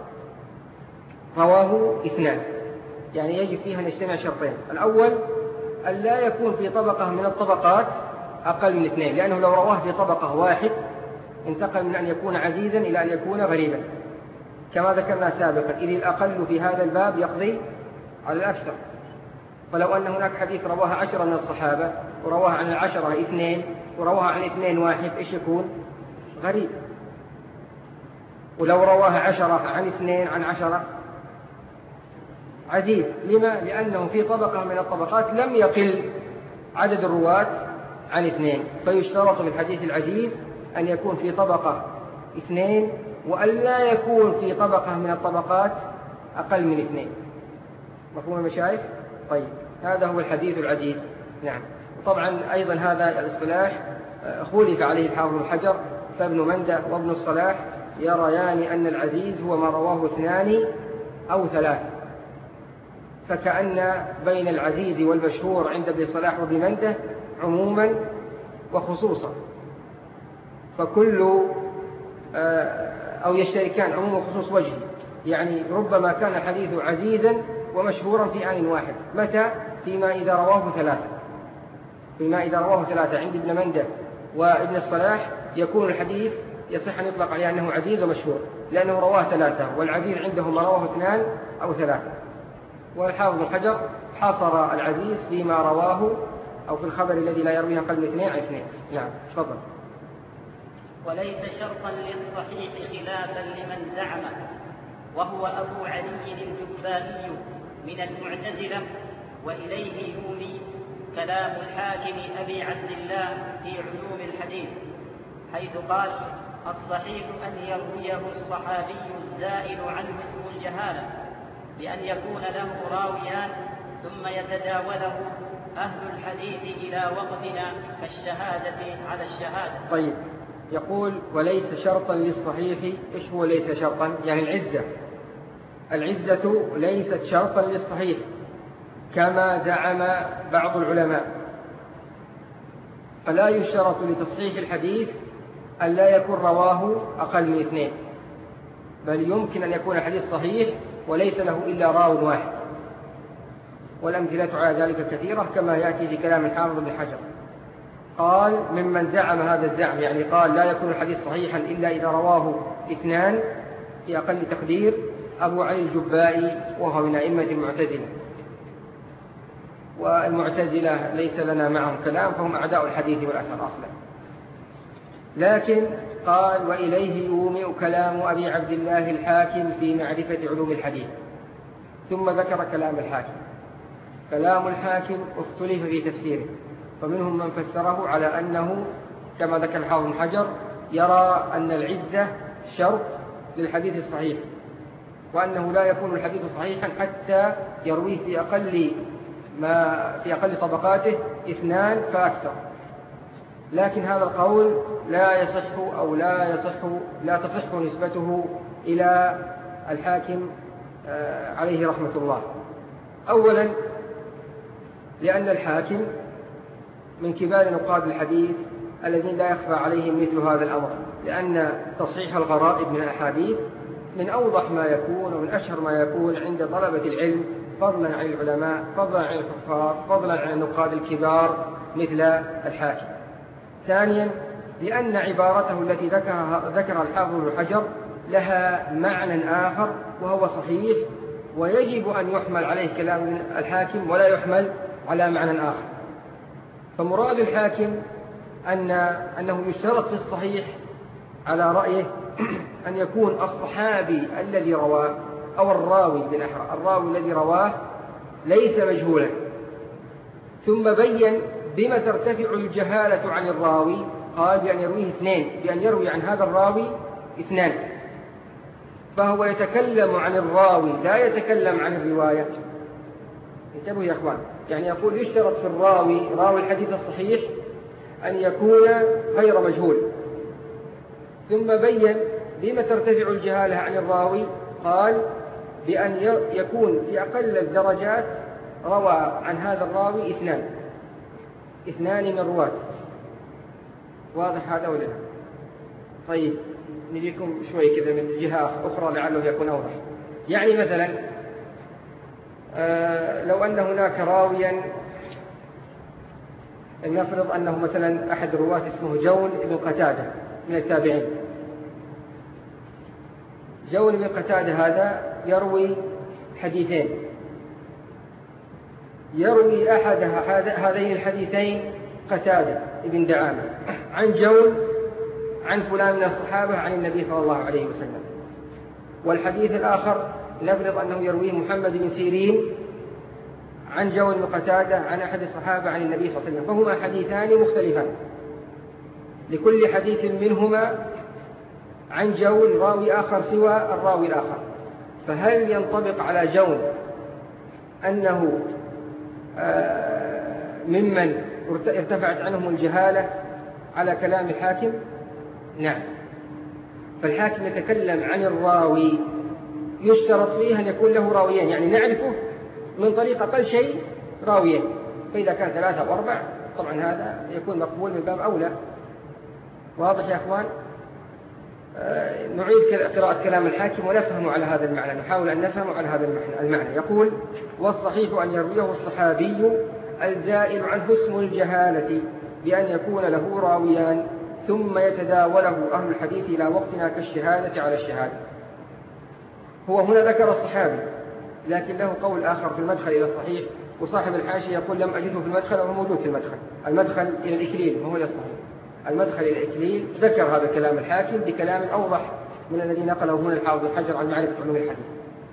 رواه اثنان، يعني يجب فيها أن يجتمع شرطين. الأول أن لا يكون في طبقة من الطبقات أقل من اثنين، لأنه لو رواه في طبقة واحد انتقل من أن يكون عزيزا إلى أن يكون غريبا، كما ذكرنا سابقا، إذ الأقل في هذا الباب يقضي على الأكثر. فلو أن هناك حديث رواها عشرة من الصحابة ورواها عن العشرة اثنين ورواها عن اثنين واحد، إيش يكون؟ غريب. ولو رواها عشرة عن اثنين عن عشرة عزيز. لما؟ لأنه في طبقة من الطبقات لم يقل عدد الرواة عن اثنين، فيشترط في الحديث العزيز أن يكون في طبقة اثنين، وأن لا يكون في طبقة من الطبقات أقل من اثنين. مفهوم المشايخ؟ طيب، هذا هو الحديث العزيز. نعم. وطبعا أيضا هذا الاصطلاح خولف عليه الحافظ بن حجر، فابن منده وابن الصلاح يريان أن العزيز هو ما رواه اثنان أو ثلاثة، فكأن بين العزيز والمشهور عند ابن الصلاح وابن منده عموما وخصوصا، فكل أو يشتركان عموم وخصوص وجه، يعني ربما كان الحديث عزيزا ومشهورا في آن واحد. متى؟ فيما إذا رواه ثلاثة فيما إذا رواه ثلاثة عند ابن منده وابن الصلاح يكون الحديث يصح أن يطلق عليه أنه عزيز ومشهور، لأنه رواه ثلاثة، والعزيز عندهم ما رواه اثنان أو ثلاثة. والحافظ بن حجر حاصر العزيز فيما رواه أو في الخبر الذي لا يرويه أقل من اثنين عن اثنين. نعم، تفضل. وليس شرطا للصحيح خلافا لمن زعمه، وهو أبو علي الجبائي من المعتزلة، وإليه يومي كلام الحاكم أبي عبد الله في علوم الحديث، حيث قال: الصحيح أن يرويه الصحابي الزائل عنه اسم الجهالة، بأن يكون له راويان ثم يتداوله أهل الحديث إلى وقتنا كالشهادة على الشهادة. طيب، يقول وليس شرطا للصحيح. إيش هو ليس شرطا؟ يعني العزة العزة ليست شرطا للصحيح كما زعم بعض العلماء، فلا يشترط لتصحيح الحديث أن لا يكون رواه أقل من اثنين، بل يمكن أن يكون الحديث صحيح وليس له إلا راو واحد، والأمثلة على ذلك كثيرة كما يأتي في كلام الحافظ بن حجر. قال ممن زعم هذا الزعم، يعني قال لا يكون الحديث صحيحا إلا إذا رواه اثنان في أقل تقدير، أبو علي الجبائي وهو من أئمة المعتزلة، والمعتزلة ليس لنا معهم كلام، فهم أعداء الحديث والأثر أصلا. لكن قال وإليه يومئ كلام أبي عبد الله الحاكم في معرفة علوم الحديث، ثم ذكر كلام الحاكم. كلام الحاكم اختلف في تفسيره، فمنهم من فسره على أنه كما ذكر الحافظ بن حجر يرى أن العزة شرط للحديث الصحيح، وأنه لا يكون الحديث صحيحا حتى يرويه في أقل ما في أقل طبقاته اثنان فأكثر. لكن هذا القول لا يصح أو لا يصح لا تصح نسبته إلى الحاكم عليه رحمة الله. أولا لأن الحاكم من كبار نقاد الحديث الذين لا يخفى عليهم مثل هذا الأمر، لأن تصحيح الغرائب من الأحاديث من أوضح ما يكون ومن أشهر ما يكون عند طلبة العلم، فضلا عن العلماء، فضلا عن الحفاظ، فضلا عن النقاد الكبار مثل الحاكم. ثانيا لأن عبارته التي ذكرها ذكر الحافظ بن حجر لها معنى آخر وهو صحيح، ويجب أن يحمل عليه كلام الحاكم ولا يحمل على معنى آخر. فمراد الحاكم أن أنه يشترط في الصحيح على رأيه أن يكون الصحابي الذي رواه أو الراوي بالأحرى الراوي الذي رواه ليس مجهولا. ثم بين بما ترتفع الجهالة عن الراوي، قال بأن يرويه اثنين، بأن يروي عن هذا الراوي اثنان، فهو يتكلم عن الراوي لا يتكلم عن الرواية. انتبهوا يا أخوان، يعني يقول يشترط في الراوي راوي الحديث الصحيح أن يكون غير مجهول. ثم بين بما ترتفع الجهالة عن الراوي، قال بأن يكون في أقل الدرجات روى عن هذا الراوي اثنان اثنان من الرواة. واضح هذا ولا لا؟ طيب نجيكم شوي كذا من جهة أخرى لعله يكون أوضح. يعني مثلا آه لو أن هناك راويا، نفرض أنه مثلا أحد الرواة اسمه جون بن قتادة من التابعين. جون بن قتادة هذا يروي حديثين، يروي أحد هذين الحديثين قتادة بن دعامة عن جون عن فلان من الصحابة عن النبي صلى الله عليه وسلم، والحديث الآخر نفرض أنه يرويه محمد بن سيرين عن جون بن قتادة عن أحد الصحابة عن النبي صلى الله عليه وسلم، فهما حديثان مختلفان، لكل حديث منهما عن جون راوي آخر سوى الراوي الآخر. فهل ينطبق على جون أنه ممن ارتفعت عنهم الجهالة على كلام الحاكم؟ نعم. فالحاكم يتكلم عن الراوي يشترط فيه أن يكون له راويين، يعني نعرفه من طريق أقل شيء راويين، فإذا كان ثلاثة أو أربع طبعا هذا يكون مقبول من باب أولى. واضح يا أخوان؟ آه نعيد قراءة كلام الحاكم ونفهم على هذا المعنى، نحاول أن نفهم على هذا المعنى. يقول والصحيح أن يرويه الصحابي الزائل عنه اسم الجهالة بأن يكون له راويان ثم يتداوله أهل الحديث إلى وقتنا كالشهادة على الشهادة. هو هنا ذكر الصحابي، لكن له قول آخر في المدخل إلى الصحيح، وصاحب الحاشية يقول لم أجده في المدخل وهو موجود في المدخل. المدخل إلى الإكليل وهو إلى الصحيح. المدخل إلى الإكليل ذكر هذا كلام الحاكم بكلام أوضح من الذي نقله هنا الحافظ بن حجر عن معرفة علوم الحديث.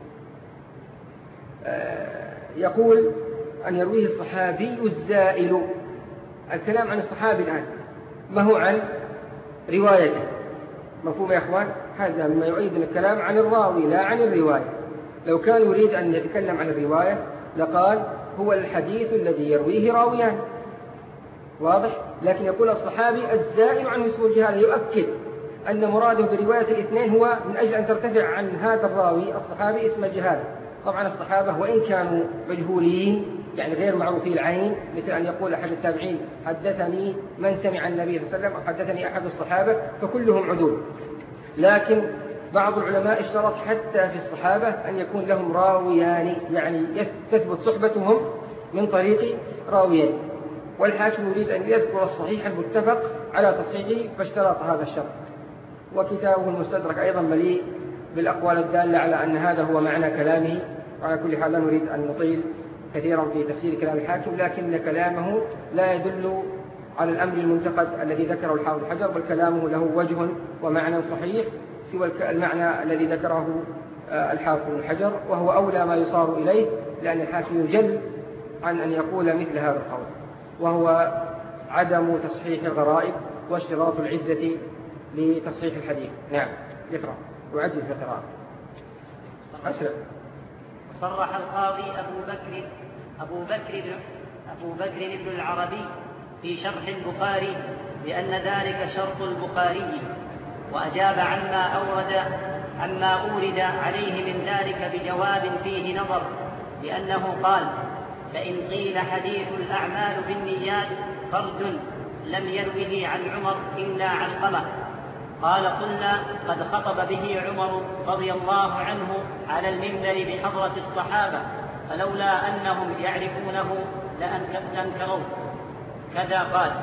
يقول أن يرويه الصحابي الزائل. الكلام عن الصحابي الآن ما هو عن روايته. مفهوم يا أخوان؟ هذا مما يؤيد الكلام عن الراوي لا عن الرواية. لو كان يريد أن يتكلم عن الرواية لقال هو الحديث الذي يرويه راويان. واضح؟ لكن يقول الصحابي الزائل عنه اسم الجهالة، يؤكد أن مراده برواية الاثنين هو من أجل أن ترتفع عن هذا الراوي الصحابي اسم الجهالة. طبعا الصحابة وإن كانوا مجهولين يعني غير معروفي العين، مثل أن يقول أحد التابعين حدثني من سمع النبي صلى الله عليه وسلم أو حدثني أحد الصحابة، فكلهم عدول. لكن بعض العلماء اشترط حتى في الصحابة أن يكون لهم راويان، يعني تثبت صحبتهم من طريق راويين. والحاكم يريد أن يذكر الصحيح المتفق على تصحيحه فاشترط هذا الشرط. وكتابه المستدرك أيضا مليء بالأقوال الدالة على أن هذا هو معنى كلامه. وعلى كل حال لا نريد أن نطيل كثيرا في تفسير كلام الحاكم، لكن كلامه لا يدل على الأمر المنتقد الذي ذكره الحافظ حجر، بل كلامه له وجه ومعنى صحيح سوى المعنى الذي ذكره الحافظ حجر، وهو أولى ما يصار إليه، لأن الحاكم يجل عن أن يقول مثل هذا القول، وهو عدم تصحيح الغرائب واشتراط العزة لتصحيح الحديث. نعم، يقرأ وعجل في قراءة أسرع. صرح القاضي أبو بكر أبو بكر أبو بكر بن العربي في شرح البخاري بأن ذلك شرط البخاري، وأجاب عما أورد عما أورد عليه من ذلك بجواب فيه نظر، لأنه قال: فإن قيل حديث الأعمال بالنيات فرد لم يروه عن عمر إلا علقمة، قال: قلنا قد خطب به عمر رضي الله عنه على المنبر بحضرة الصحابة، فلولا أنهم يعرفونه لأنكروه، كذا قال.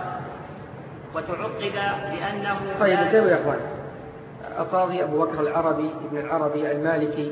وتعقب بأنه طيب انتبهوا يا أخوان، القاضي أبو بكر العربي ابن العربي المالكي،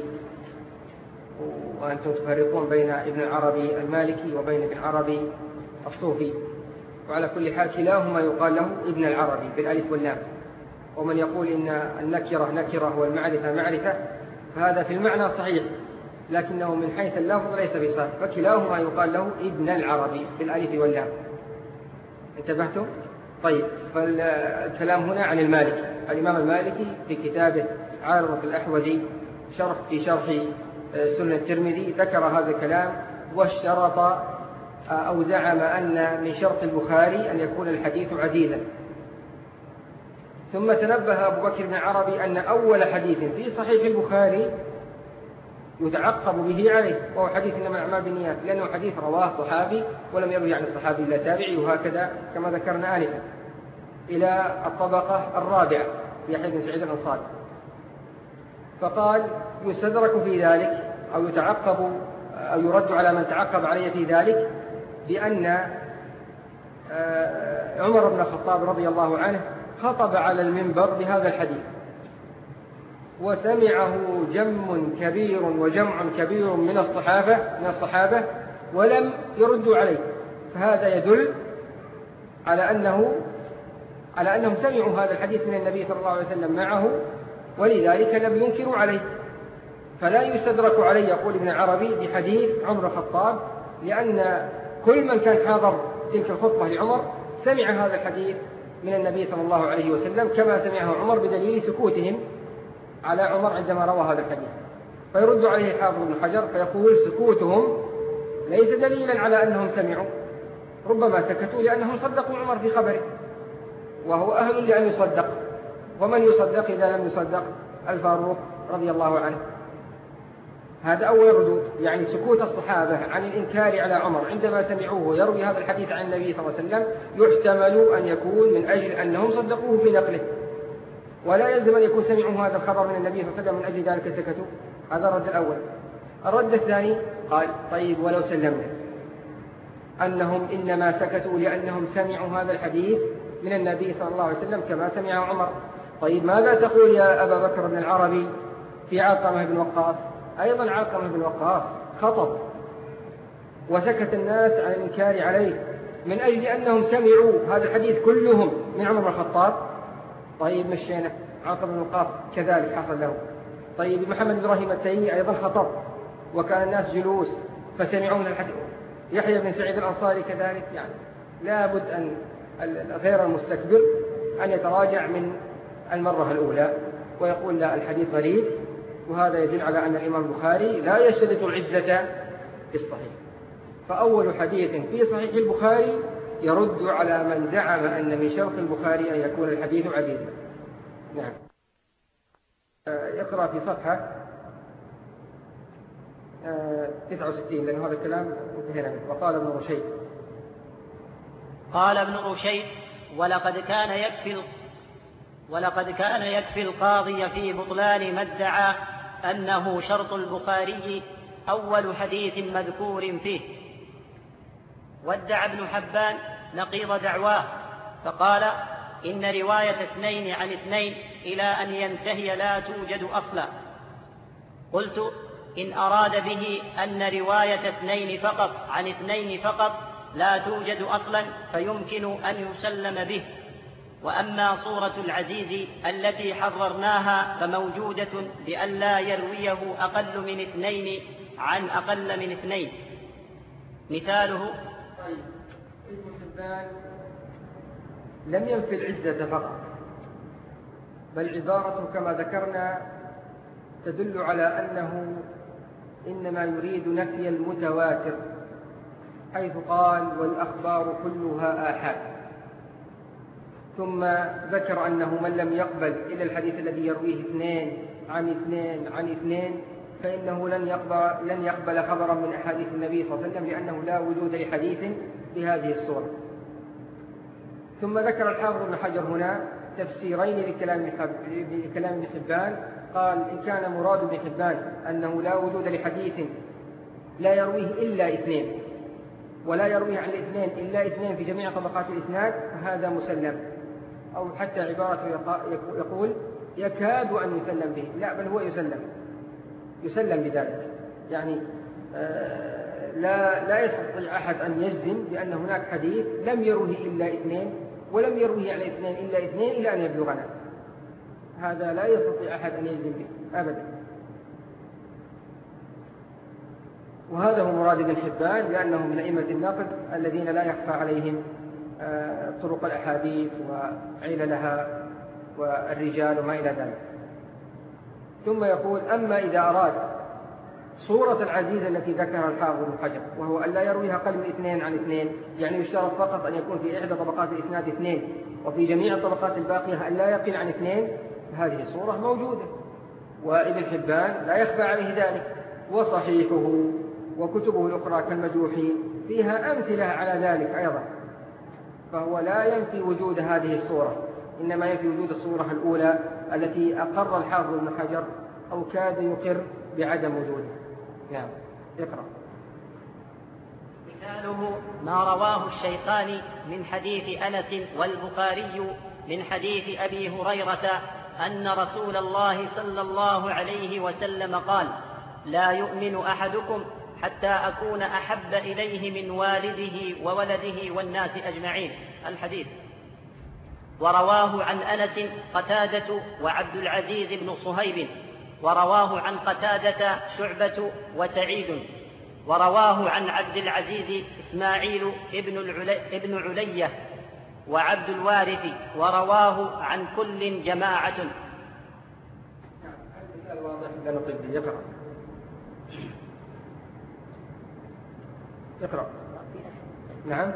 وأنتم تفرقون بين ابن العربي المالكي وبين ابن العربي الصوفي، وعلى كل حال كلاهما يقال له ابن العربي بالألف واللام. ومن يقول إن النكرة نكرة والمعرفة معرفة فهذا في المعنى صحيح، لكنه من حيث اللفظ ليس بصحيح، فكلاهما يقال له ابن العربي بالألف واللام. انتبهتم؟ طيب، فالكلام هنا عن المالكي. الإمام المالكي في كتابه عارضة الأحوذي شرح في شرح سنة الترمذي ذكر هذا الكلام، واشترط أو زعم أن من شرط البخاري أن يكون الحديث عزيزا. ثم تنبه أبو بكر بن عربي أن أول حديث في صحيح البخاري يتعقب به عليه وهو حديث إنما الأعمال بالنيات، لأنه حديث رواه صحابي ولم يروي عن الصحابي إلا تابعي، وهكذا كما ذكرنا آنفا إلى الطبقة الرابعة يحيى بن سعيد الأنصاري. فقال: يستدرك في ذلك أو يتعقب أو يرد على من تعقب عليه في ذلك بأن عمر بن الخطاب رضي الله عنه خطب على المنبر بهذا الحديث، وسمعه جم كبير وجمع كبير من الصحابة من الصحابة ولم يردوا عليه، فهذا يدل على أنه على أنهم سمعوا هذا الحديث من النبي صلى الله عليه وسلم معه، ولذلك لم ينكروا عليه. فلا يستدرك عليه، يقول ابن عربي، بحديث عمر الخطاب، لأن كل من كان حاضر تلك الخطبة لعمر سمع هذا الحديث من النبي صلى الله عليه وسلم كما سمعه عمر، بدليل سكوتهم على عمر عندما روى هذا الحديث. فيرد عليه الحافظ ابن حجر فيقول: سكوتهم ليس دليلا على أنهم سمعوا، ربما سكتوا لأنهم صدقوا عمر في خبره، وهو أهل لأن يصدق. ومن يصدق إذا لم يصدق؟ الفاروق رضي الله عنه. هذا أول ردود، يعني سكوت الصحابة عن الإنكار على عمر عندما سمعوه يروي هذا الحديث عن النبي صلى الله عليه وسلم يحتمل أن يكون من أجل أنهم صدقوه في نقله، ولا يلزم أن يكون سمعوا هذا الخبر من النبي صلى الله عليه وسلم من أجل ذلك سكتوا. هذا الرد الأول. الرد الثاني قال: طيب، ولو سلمنا أنهم إنما سكتوا لأنهم سمعوا هذا الحديث من النبي صلى الله عليه وسلم كما سمعه عمر، طيب ماذا تقول يا أبا بكر بن العربي في علقمة بن وقاص؟ أيضا علقمة بن وقاص خطب وسكت الناس عن الإنكار عليه من أجل أنهم سمعوا هذا الحديث كلهم من عمر بن الخطاب. طيب مشينا، علقمة بن وقاص كذلك حصل له. طيب محمد بن إبراهيم التيمي أيضا خطب وكان الناس جلوس فسمعوا من الحديث. يحيى بن سعيد الأنصاري كذلك. يعني لا بد أن غير المستكبر أن يتراجع من المرة الأولى ويقول: لا، الحديث غريب. وهذا يدل على أن الإمام البخاري لا يشترط العزة في الصحيح. فأول حديث في صحيح البخاري يرد على من زعم أن من شرط البخاري أن يكون الحديث عزيزا. نعم. يقرأ في صفحة تسعة وستين، لأن هذا الكلام انتهينا منه. وقال ابن رشيد قال ابن رشيد ولقد كان يكفي ولقد كان يكفي القاضي في بطلان ما ادعى أنه شرط البخاري أول حديث مذكور فيه. وادعى ابن حبان نقيض دعواه فقال إن رواية اثنين عن اثنين إلى أن ينتهي لا توجد أصلا. قلت إن أراد به أن رواية اثنين فقط عن اثنين فقط لا توجد أصلا فيمكن أن يسلم به، وأما صورة العزيز التي حررناها فموجودة بأن لا يرويه أقل من اثنين عن أقل من اثنين. مثاله طيب ابن حبان لم ينفي العزة فقط، بل عبارته كما ذكرنا تدل على أنه إنما يريد نفي المتواتر، حيث قال والأخبار كلها آحاد، ثم ذكر أنه من لم يقبل إلى الحديث الذي يرويه اثنين عن اثنين عن اثنين فإنه لن يقبل, لن يقبل خبرا من أحاديث النبي صلى الله عليه وسلم، لأنه لا وجود لحديث بهذه الصورة. ثم ذكر الحافظ ابن حجر هنا تفسيرين لكلام ابن حبان. قال إن كان مراد ابن حبان أنه لا وجود لحديث لا يرويه إلا اثنين ولا يرويه عن الاثنين إلا اثنين في جميع طبقات الإسناد فهذا مسلم، أو حتى عبارته يقول يكاد أن يسلم به، لا بل هو يسلم يسلم بذلك، يعني لا لا يستطيع أحد أن يجزم بأن هناك حديث لم يروه إلا اثنين ولم يروه على اثنين إلا اثنين إلى أن يبلغنا، هذا لا يستطيع أحد أن يجزم به أبدا. وهذا هو مراد ابن حبان، لأنه من أئمة النقد الذين لا يخفى عليهم طرق الأحاديث وعللها والرجال وما إلى ذلك. ثم يقول أما إذا أراد صورة العزيز التي ذكرها الحافظ ابن حجر، وهو أن لا يرويها أقل من اثنين عن اثنين، يعني يشترط فقط أن يكون في إحدى طبقات الإسناد اثنين وفي جميع الطبقات الباقية أن لا يقل عن اثنين، هذه الصورة موجودة وابن حبان لا يخفى عليه ذلك. وصحيحه وكتبه الأخرى كالمجروحين فيها أمثلة على ذلك أيضا، فهو لا ينفي وجود هذه الصورة، إنما ينفي وجود الصورة الأولى التي أقر الحافظ ابن حجر أو كاد يقر بعدم وجوده. نعم اقرأ. مثاله ما رواه الشيخان من حديث أنس والبخاري من حديث أبي هريرة أن رسول الله صلى الله عليه وسلم قال لا يؤمن أحدكم حتى أكون أحب إليه من والده وولده والناس أجمعين الحديث. ورواه عن أنس قتادة وعبد العزيز بن صهيب، ورواه عن قتادة شعبة وسعيد، ورواه عن عبد العزيز إسماعيل ابن, العلي ابن علية وعبد الوارث، ورواه عن كل جماعة. المثال واضح لا نطيب به. يقرأ يقرأ. نعم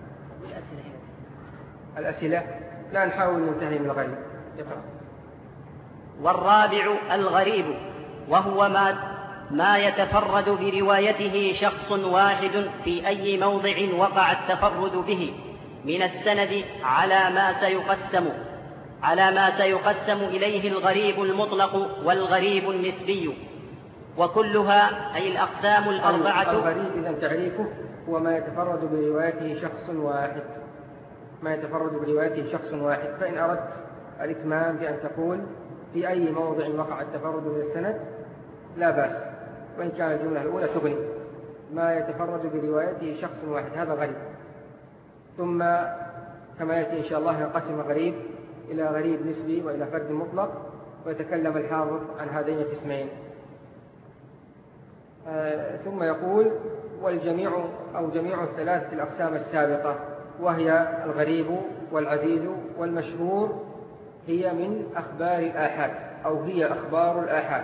الأسئلة لا نحاول ننتهي من الغريب. يقرأ. والرابع الغريب، وهو ما ما يتفرد بروايته شخص واحد في أي موضع وقع التفرد به من السند على ما سيقسم على ما سيقسم إليه الغريب المطلق والغريب النسبي، وكلها أي الأقسام الأربعة. الغريب إذن تعريفه هو ما يتفرد بروايته شخص واحد، ما يتفرد بروايته شخص واحد. فإن أردت الإتمام بأن تقول في أي موضع وقع التفرد من السند لا بأس، وإن كان الجملة الأولى تغني. ما يتفرد بروايته شخص واحد هذا غريب. ثم كما يأتي إن شاء الله ينقسم غريب إلى غريب نسبي وإلى فرد مطلق، ويتكلم الحافظ عن هذين القسمين. آه ثم يقول والجميع أو جميع الثلاثة الأقسام السابقة، وهي الغريب والعزيز والمشهور، هي من أخبار الآحاد أو هي أخبار الآحاد.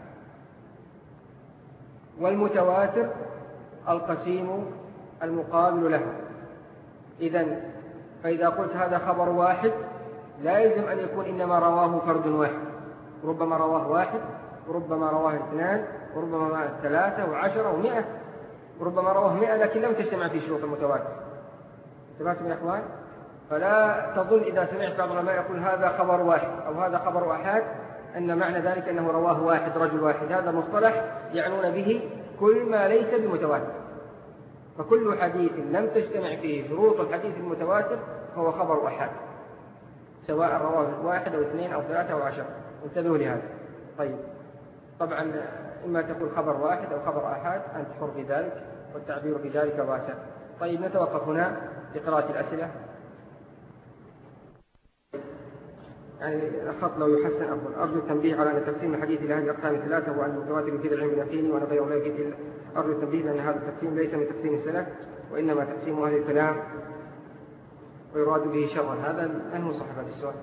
والمتواتر القسيم المقابل له. إذن فإذا قلت هذا خبر واحد لا يلزم أن يكون إنما رواه فرد واحد، ربما رواه واحد وربما رواه اثنان وربما ثلاثة وعشرة ومئة، وربما رواه مئة لكن لم تجتمع في شروط المتواتر. انتبهتم يا إخوان؟ فلا تظن إذا سمعت بعض العلماء يقول هذا خبر واحد أو هذا خبر أحاد أن معنى ذلك أنه رواه واحد رجل واحد. هذا مصطلح يعنون به كل ما ليس بمتواتر. فكل حديث لم تجتمع فيه شروط الحديث المتواتر فهو خبر أحاد، سواء رواه واحد أو اثنين أو ثلاثة أو عشرة. انتبهوا لهذا. طيب، طبعا إما تقول خبر واحد أو خبر أحاد، أنت حر في ذلك والتعبير بذلك واسع. طيب، نتوقف هنا لقراءة الأسئلة. يعني الخط لو يحسن أفضل. أرجو التنبيه على أن تقسيم الحديث إلى هذه الأقسام الثلاثة، وأن المتواتر يفيد العلم اليقيني وأن غيره لا يفيد. أرجو التنبيه لأن هذا التقسيم ليس من تقسيم السلف، وإنما تقسيم أهل الكلام ويراد به شرا. هذا من هو صاحب هذا السؤال؟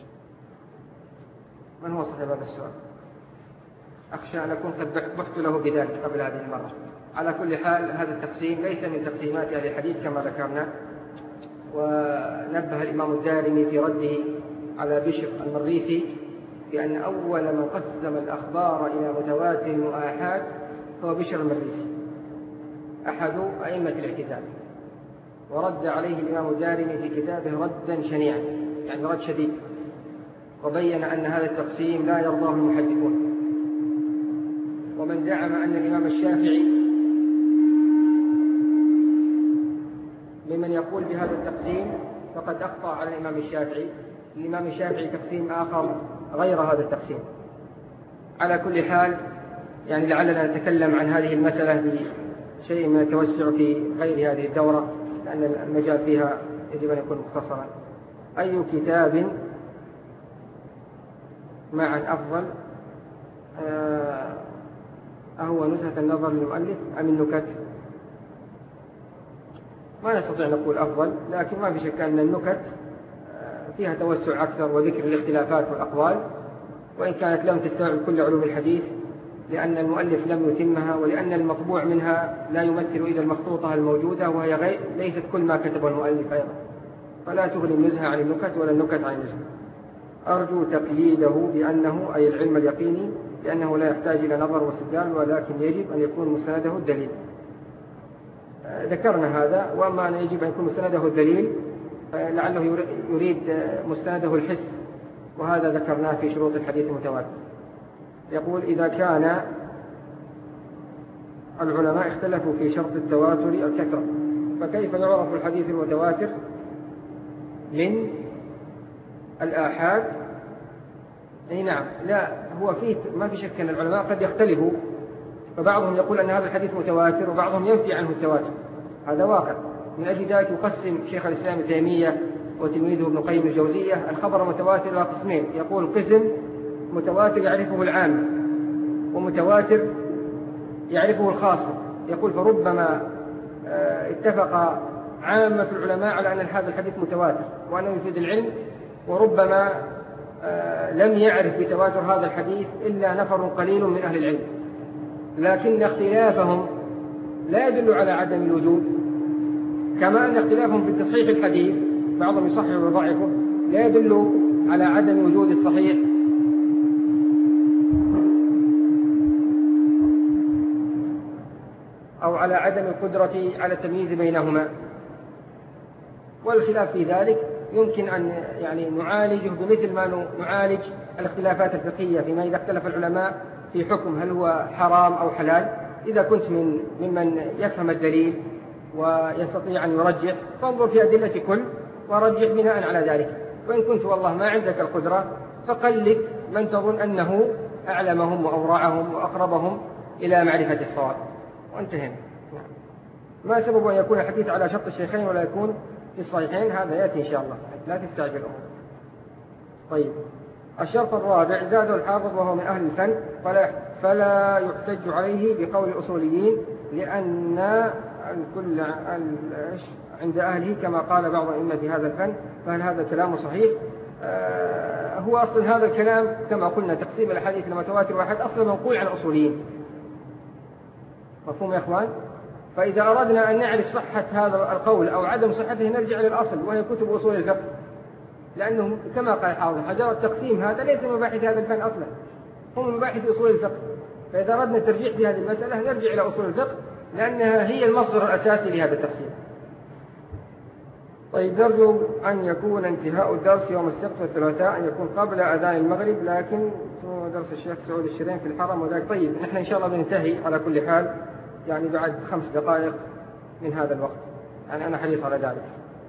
من هو صاحب هذا السؤال؟ أخشى أن أكون قد بحثت له بذلك قبل هذه المرة. على كل حال، هذا التقسيم ليس من تقسيمات أهل الحديث كما ذكرنا. ونبه الإمام الدارمي في رده على بشر المريسي بأن أول من قسم الأخبار إلى متواتر وآحاد هو بشر المريسي أحد أئمة الاعتزال، ورد عليه الإمام الدارمي في كتابه ردا شنيعا، يعني رد شديد، وبين أن هذا التقسيم لا يرضاه المحدثون. ومن زعم أن الإمام الشافعي ممن يقول بهذا التقسيم فقد أخطأ على الإمام الشافعي. الإمام الشافعي تقسيم آخر غير هذا التقسيم. على كل حال، يعني لعلنا نتكلم عن هذه المسألة بشيء من التوسع في غير هذه الدورة، لأن المجال فيها يجب أن يكون مختصرا. أي كتاب معا أفضل، أهو نزهة النظر للمؤلف أم النكت؟ ما نستطيع نقول أفضل، لكن ما في شك أن النكت فيها توسع أكثر وذكر الاختلافات والأقوال، وإن كانت لم تستوعب كل علوم الحديث لأن المؤلف لم يتمها، ولأن المطبوع منها لا يمثل إذا المخطوطة الموجودة، وهي غير ليست كل ما كتبه المؤلف أيضا، فلا تغني النزهة عن النكت ولا النكت عن النزهة. أرجو تقييده بأنه أي العلم اليقيني، لأنه لا يحتاج إلى نظر واستدلال، ولكن يجب أن يكون مستنده الدليل. ذكرنا هذا. وأما أن يجب أن يكون مستنده الدليل لعله يريد مستنده الحس، وهذا ذكرناه في شروط الحديث المتواتر. يقول: إذا كان العلماء اختلفوا في شرط التواتر الكثرة، فكيف يعرف الحديث المتواتر من الآحاد؟ أي نعم، لا هو فيه ما في شك أن العلماء قد يختلفوا، فبعضهم يقول أن هذا الحديث متواتر وبعضهم ينفي عنه التواتر، هذا واقع. من أجل ذلك يقسم شيخ الإسلام ابن تيمية وتلميذه ابن قيم الجوزية الخبر متواتر إلى قسمين. يقول: قسم متواتر يعرفه العام، ومتواتر يعرفه الخاص. يقول: فربما اتفق عامة العلماء على أن هذا الحديث متواتر وأنه يفيد العلم، وربما لم يعرف بتواتر هذا الحديث إلا نفر قليل من أهل العلم، لكن اختلافهم لا يدل على عدم الوجود، كما أن اختلافهم في تصحيح الحديث، بعضهم يصحح ويضعفه، لا يدل على عدم وجود الصحيح. أو على عدم القدرة على التمييز بينهما. والخلاف في ذلك يمكن أن يعني نعالجه بمثل ما نعالج الاختلافات الفقهية فيما إذا اختلف العلماء في حكم هل هو حرام أو حلال. إذا كنت من ممن يفهم الدليل ويستطيع أن يرجح، فانظر في أدلة كل ورجح بناء على ذلك. وإن كنت والله ما عندك القدرة فقلد من تظن أنه أعلمهم وأورعهم وأقربهم إلى معرفة الصواب، وانتهينا. ما سبب أن يكون الحديث على شرط الشيخين ولا يكون في الصحيحين؟ هذا يأتي إن شاء الله، لا تستعجل الأمور. طيب، الشرط الرابع: زاد الحافظ وهو من أهل الفن فلا, فلا يحتج عليه بقول الأصوليين، لأن الكل عند أهله كما قال بعض أئمة هذا الفن. فهل هذا الكلام صحيح؟ آه هو أصل هذا الكلام كما قلنا تقسيم الأحاديث لمتواتر واحد أصلا منقول عن الأصوليين. مفهوم يا إخوان؟ فإذا أردنا أن نعرف صحة هذا القول أو عدم صحته نرجع للأصل، وهي كتب أصول الفقه، لأنه كما قال حافظ حجر التقسيم هذا ليس من مباحث هذا الفن أصلا، هم مباحث أصول الفقه. فإذا أردنا الترجيح في هذه المسألة نرجع إلى أصول الفقه لأنها هي المصدر الأساسي لهذا التقسيم. طيب، نرجو أن يكون انتهاء الدرس يوم السبت والثلاثاء، أن يكون قبل أذان المغرب، لكن درس الشيخ سعود الشرين في الحرم وذلك. طيب، نحن إن شاء الله بننتهي على كل حال يعني بعد خمس دقائق من هذا الوقت، يعني أنا حريص على ذلك.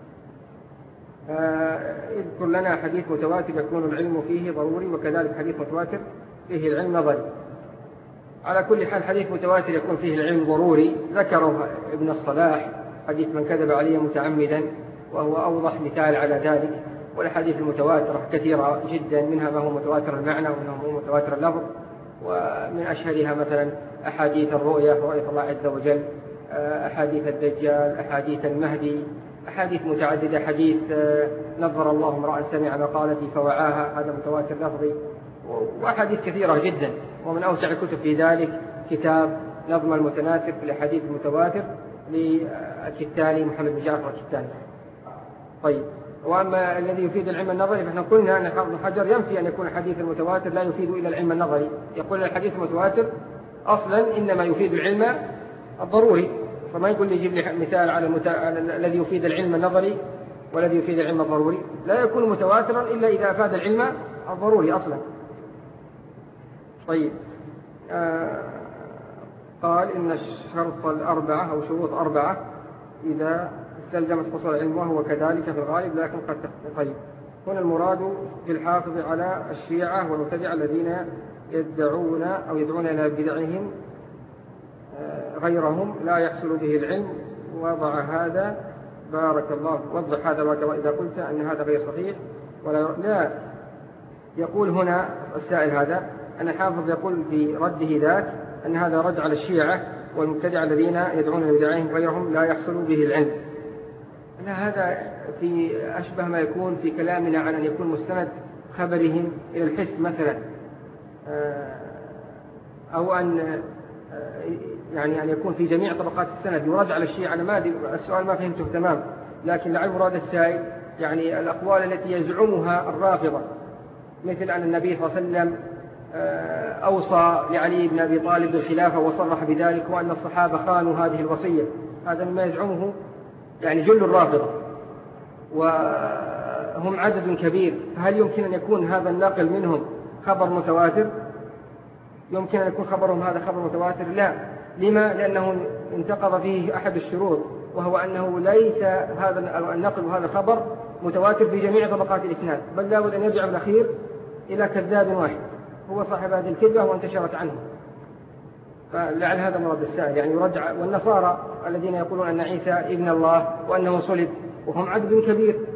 اذكر لنا حديث متواتر يكون العلم فيه ضروري، وكذلك حديث متواتر فيه العلم نظري. على كل حال حديث متواتر يكون فيه العلم ضروري ذكره ابن الصلاح، حديث من كذب علي متعمدا، وهو أوضح مثال على ذلك. والحديث المتواترة كثيرة جدا، منها ما هو متواتر المعنى ومنها ما هو متواتر اللفظ، ومن أشهرها مثلا أحاديث الرؤيا، رؤية الله عز وجل، أحاديث الدجال، أحاديث المهدي، أحاديث متعددة، حديث نظر الله امرأ سمع مقالتي فوعاها، هذا متواتر لفظي، وأحاديث كثيرة جدا. ومن أوسع الكتب في ذلك كتاب نظم المتناثر في الأحاديث المتواتر للكتاني محمد بن جعفر الكتاني. طيب، وأما الذي يفيد العلم النظري فإحنا قلنا أن حافظ بن حجر ينفي أن يكون الحديث المتواتر لا يفيد إلا العلم النظري، يقول الحديث المتواتر أصلا إنما يفيد العلم الضروري، فما يقول لي يجيب لي مثال على, المت... على الذي يفيد العلم النظري والذي يفيد العلم الضروري، لا يكون متواترا إلا إذا أفاد العلم الضروري أصلا. طيب، آه قال إن الشرط الأربعة أو شروط أربعة إذا استلزمت حصول العلم، وهو كذلك في الغالب لكن قد تختلف. طيب، هنا المراد بالحافظ على الشيعة والمبتدعة الذين يدعون أو يدعون إلى بدعهم غيرهم لا يحصل به العلم. وضع هذا بارك الله وضح هذا بارك الله إذا قلت أن هذا غير صحيح ولا لا. يقول هنا السائل هذا أن الحافظ يقول في رده ذاك أن هذا رد على الشيعة والمبتدعة الذين يدعون إلى بدعهم غيرهم لا يحصل به العلم. هذا في أشبه ما يكون في كلامنا عن أن يكون مستند خبرهم إلى الحس مثلا، أو أن يعني أن يكون في جميع طبقات السند يرد على الشيعة. أنا ما أدري، السؤال ما فهمته تمام، لكن لعل مراد السائل يعني الأقوال التي يزعمها الرافضة، مثل أن النبي صلى الله عليه وسلم أوصى لعلي بن أبي طالب بالخلافة وصرح بذلك، وأن الصحابة خانوا هذه الوصية، هذا مما يزعمه يعني جل الرافضة، وهم عدد كبير. فهل يمكن أن يكون هذا الناقل منهم خبر متواتر؟ يمكن أن يكون خبرهم هذا خبر متواتر؟ لا. لما؟ لأنه انتقض فيه أحد الشروط، وهو أنه ليس هذا النقل وهذا الخبر متواتر في جميع طبقات الإسناد، بل لا بد أن يرجع بالأخير إلى كذاب واحد هو صاحب هذه الكذبة وانتشرت عنه. فلعل هذا مراد السائل، يعني يرجع. والنصارى الذين يقولون أن عيسى ابن الله وأنه صلب، وهم عدد كبير،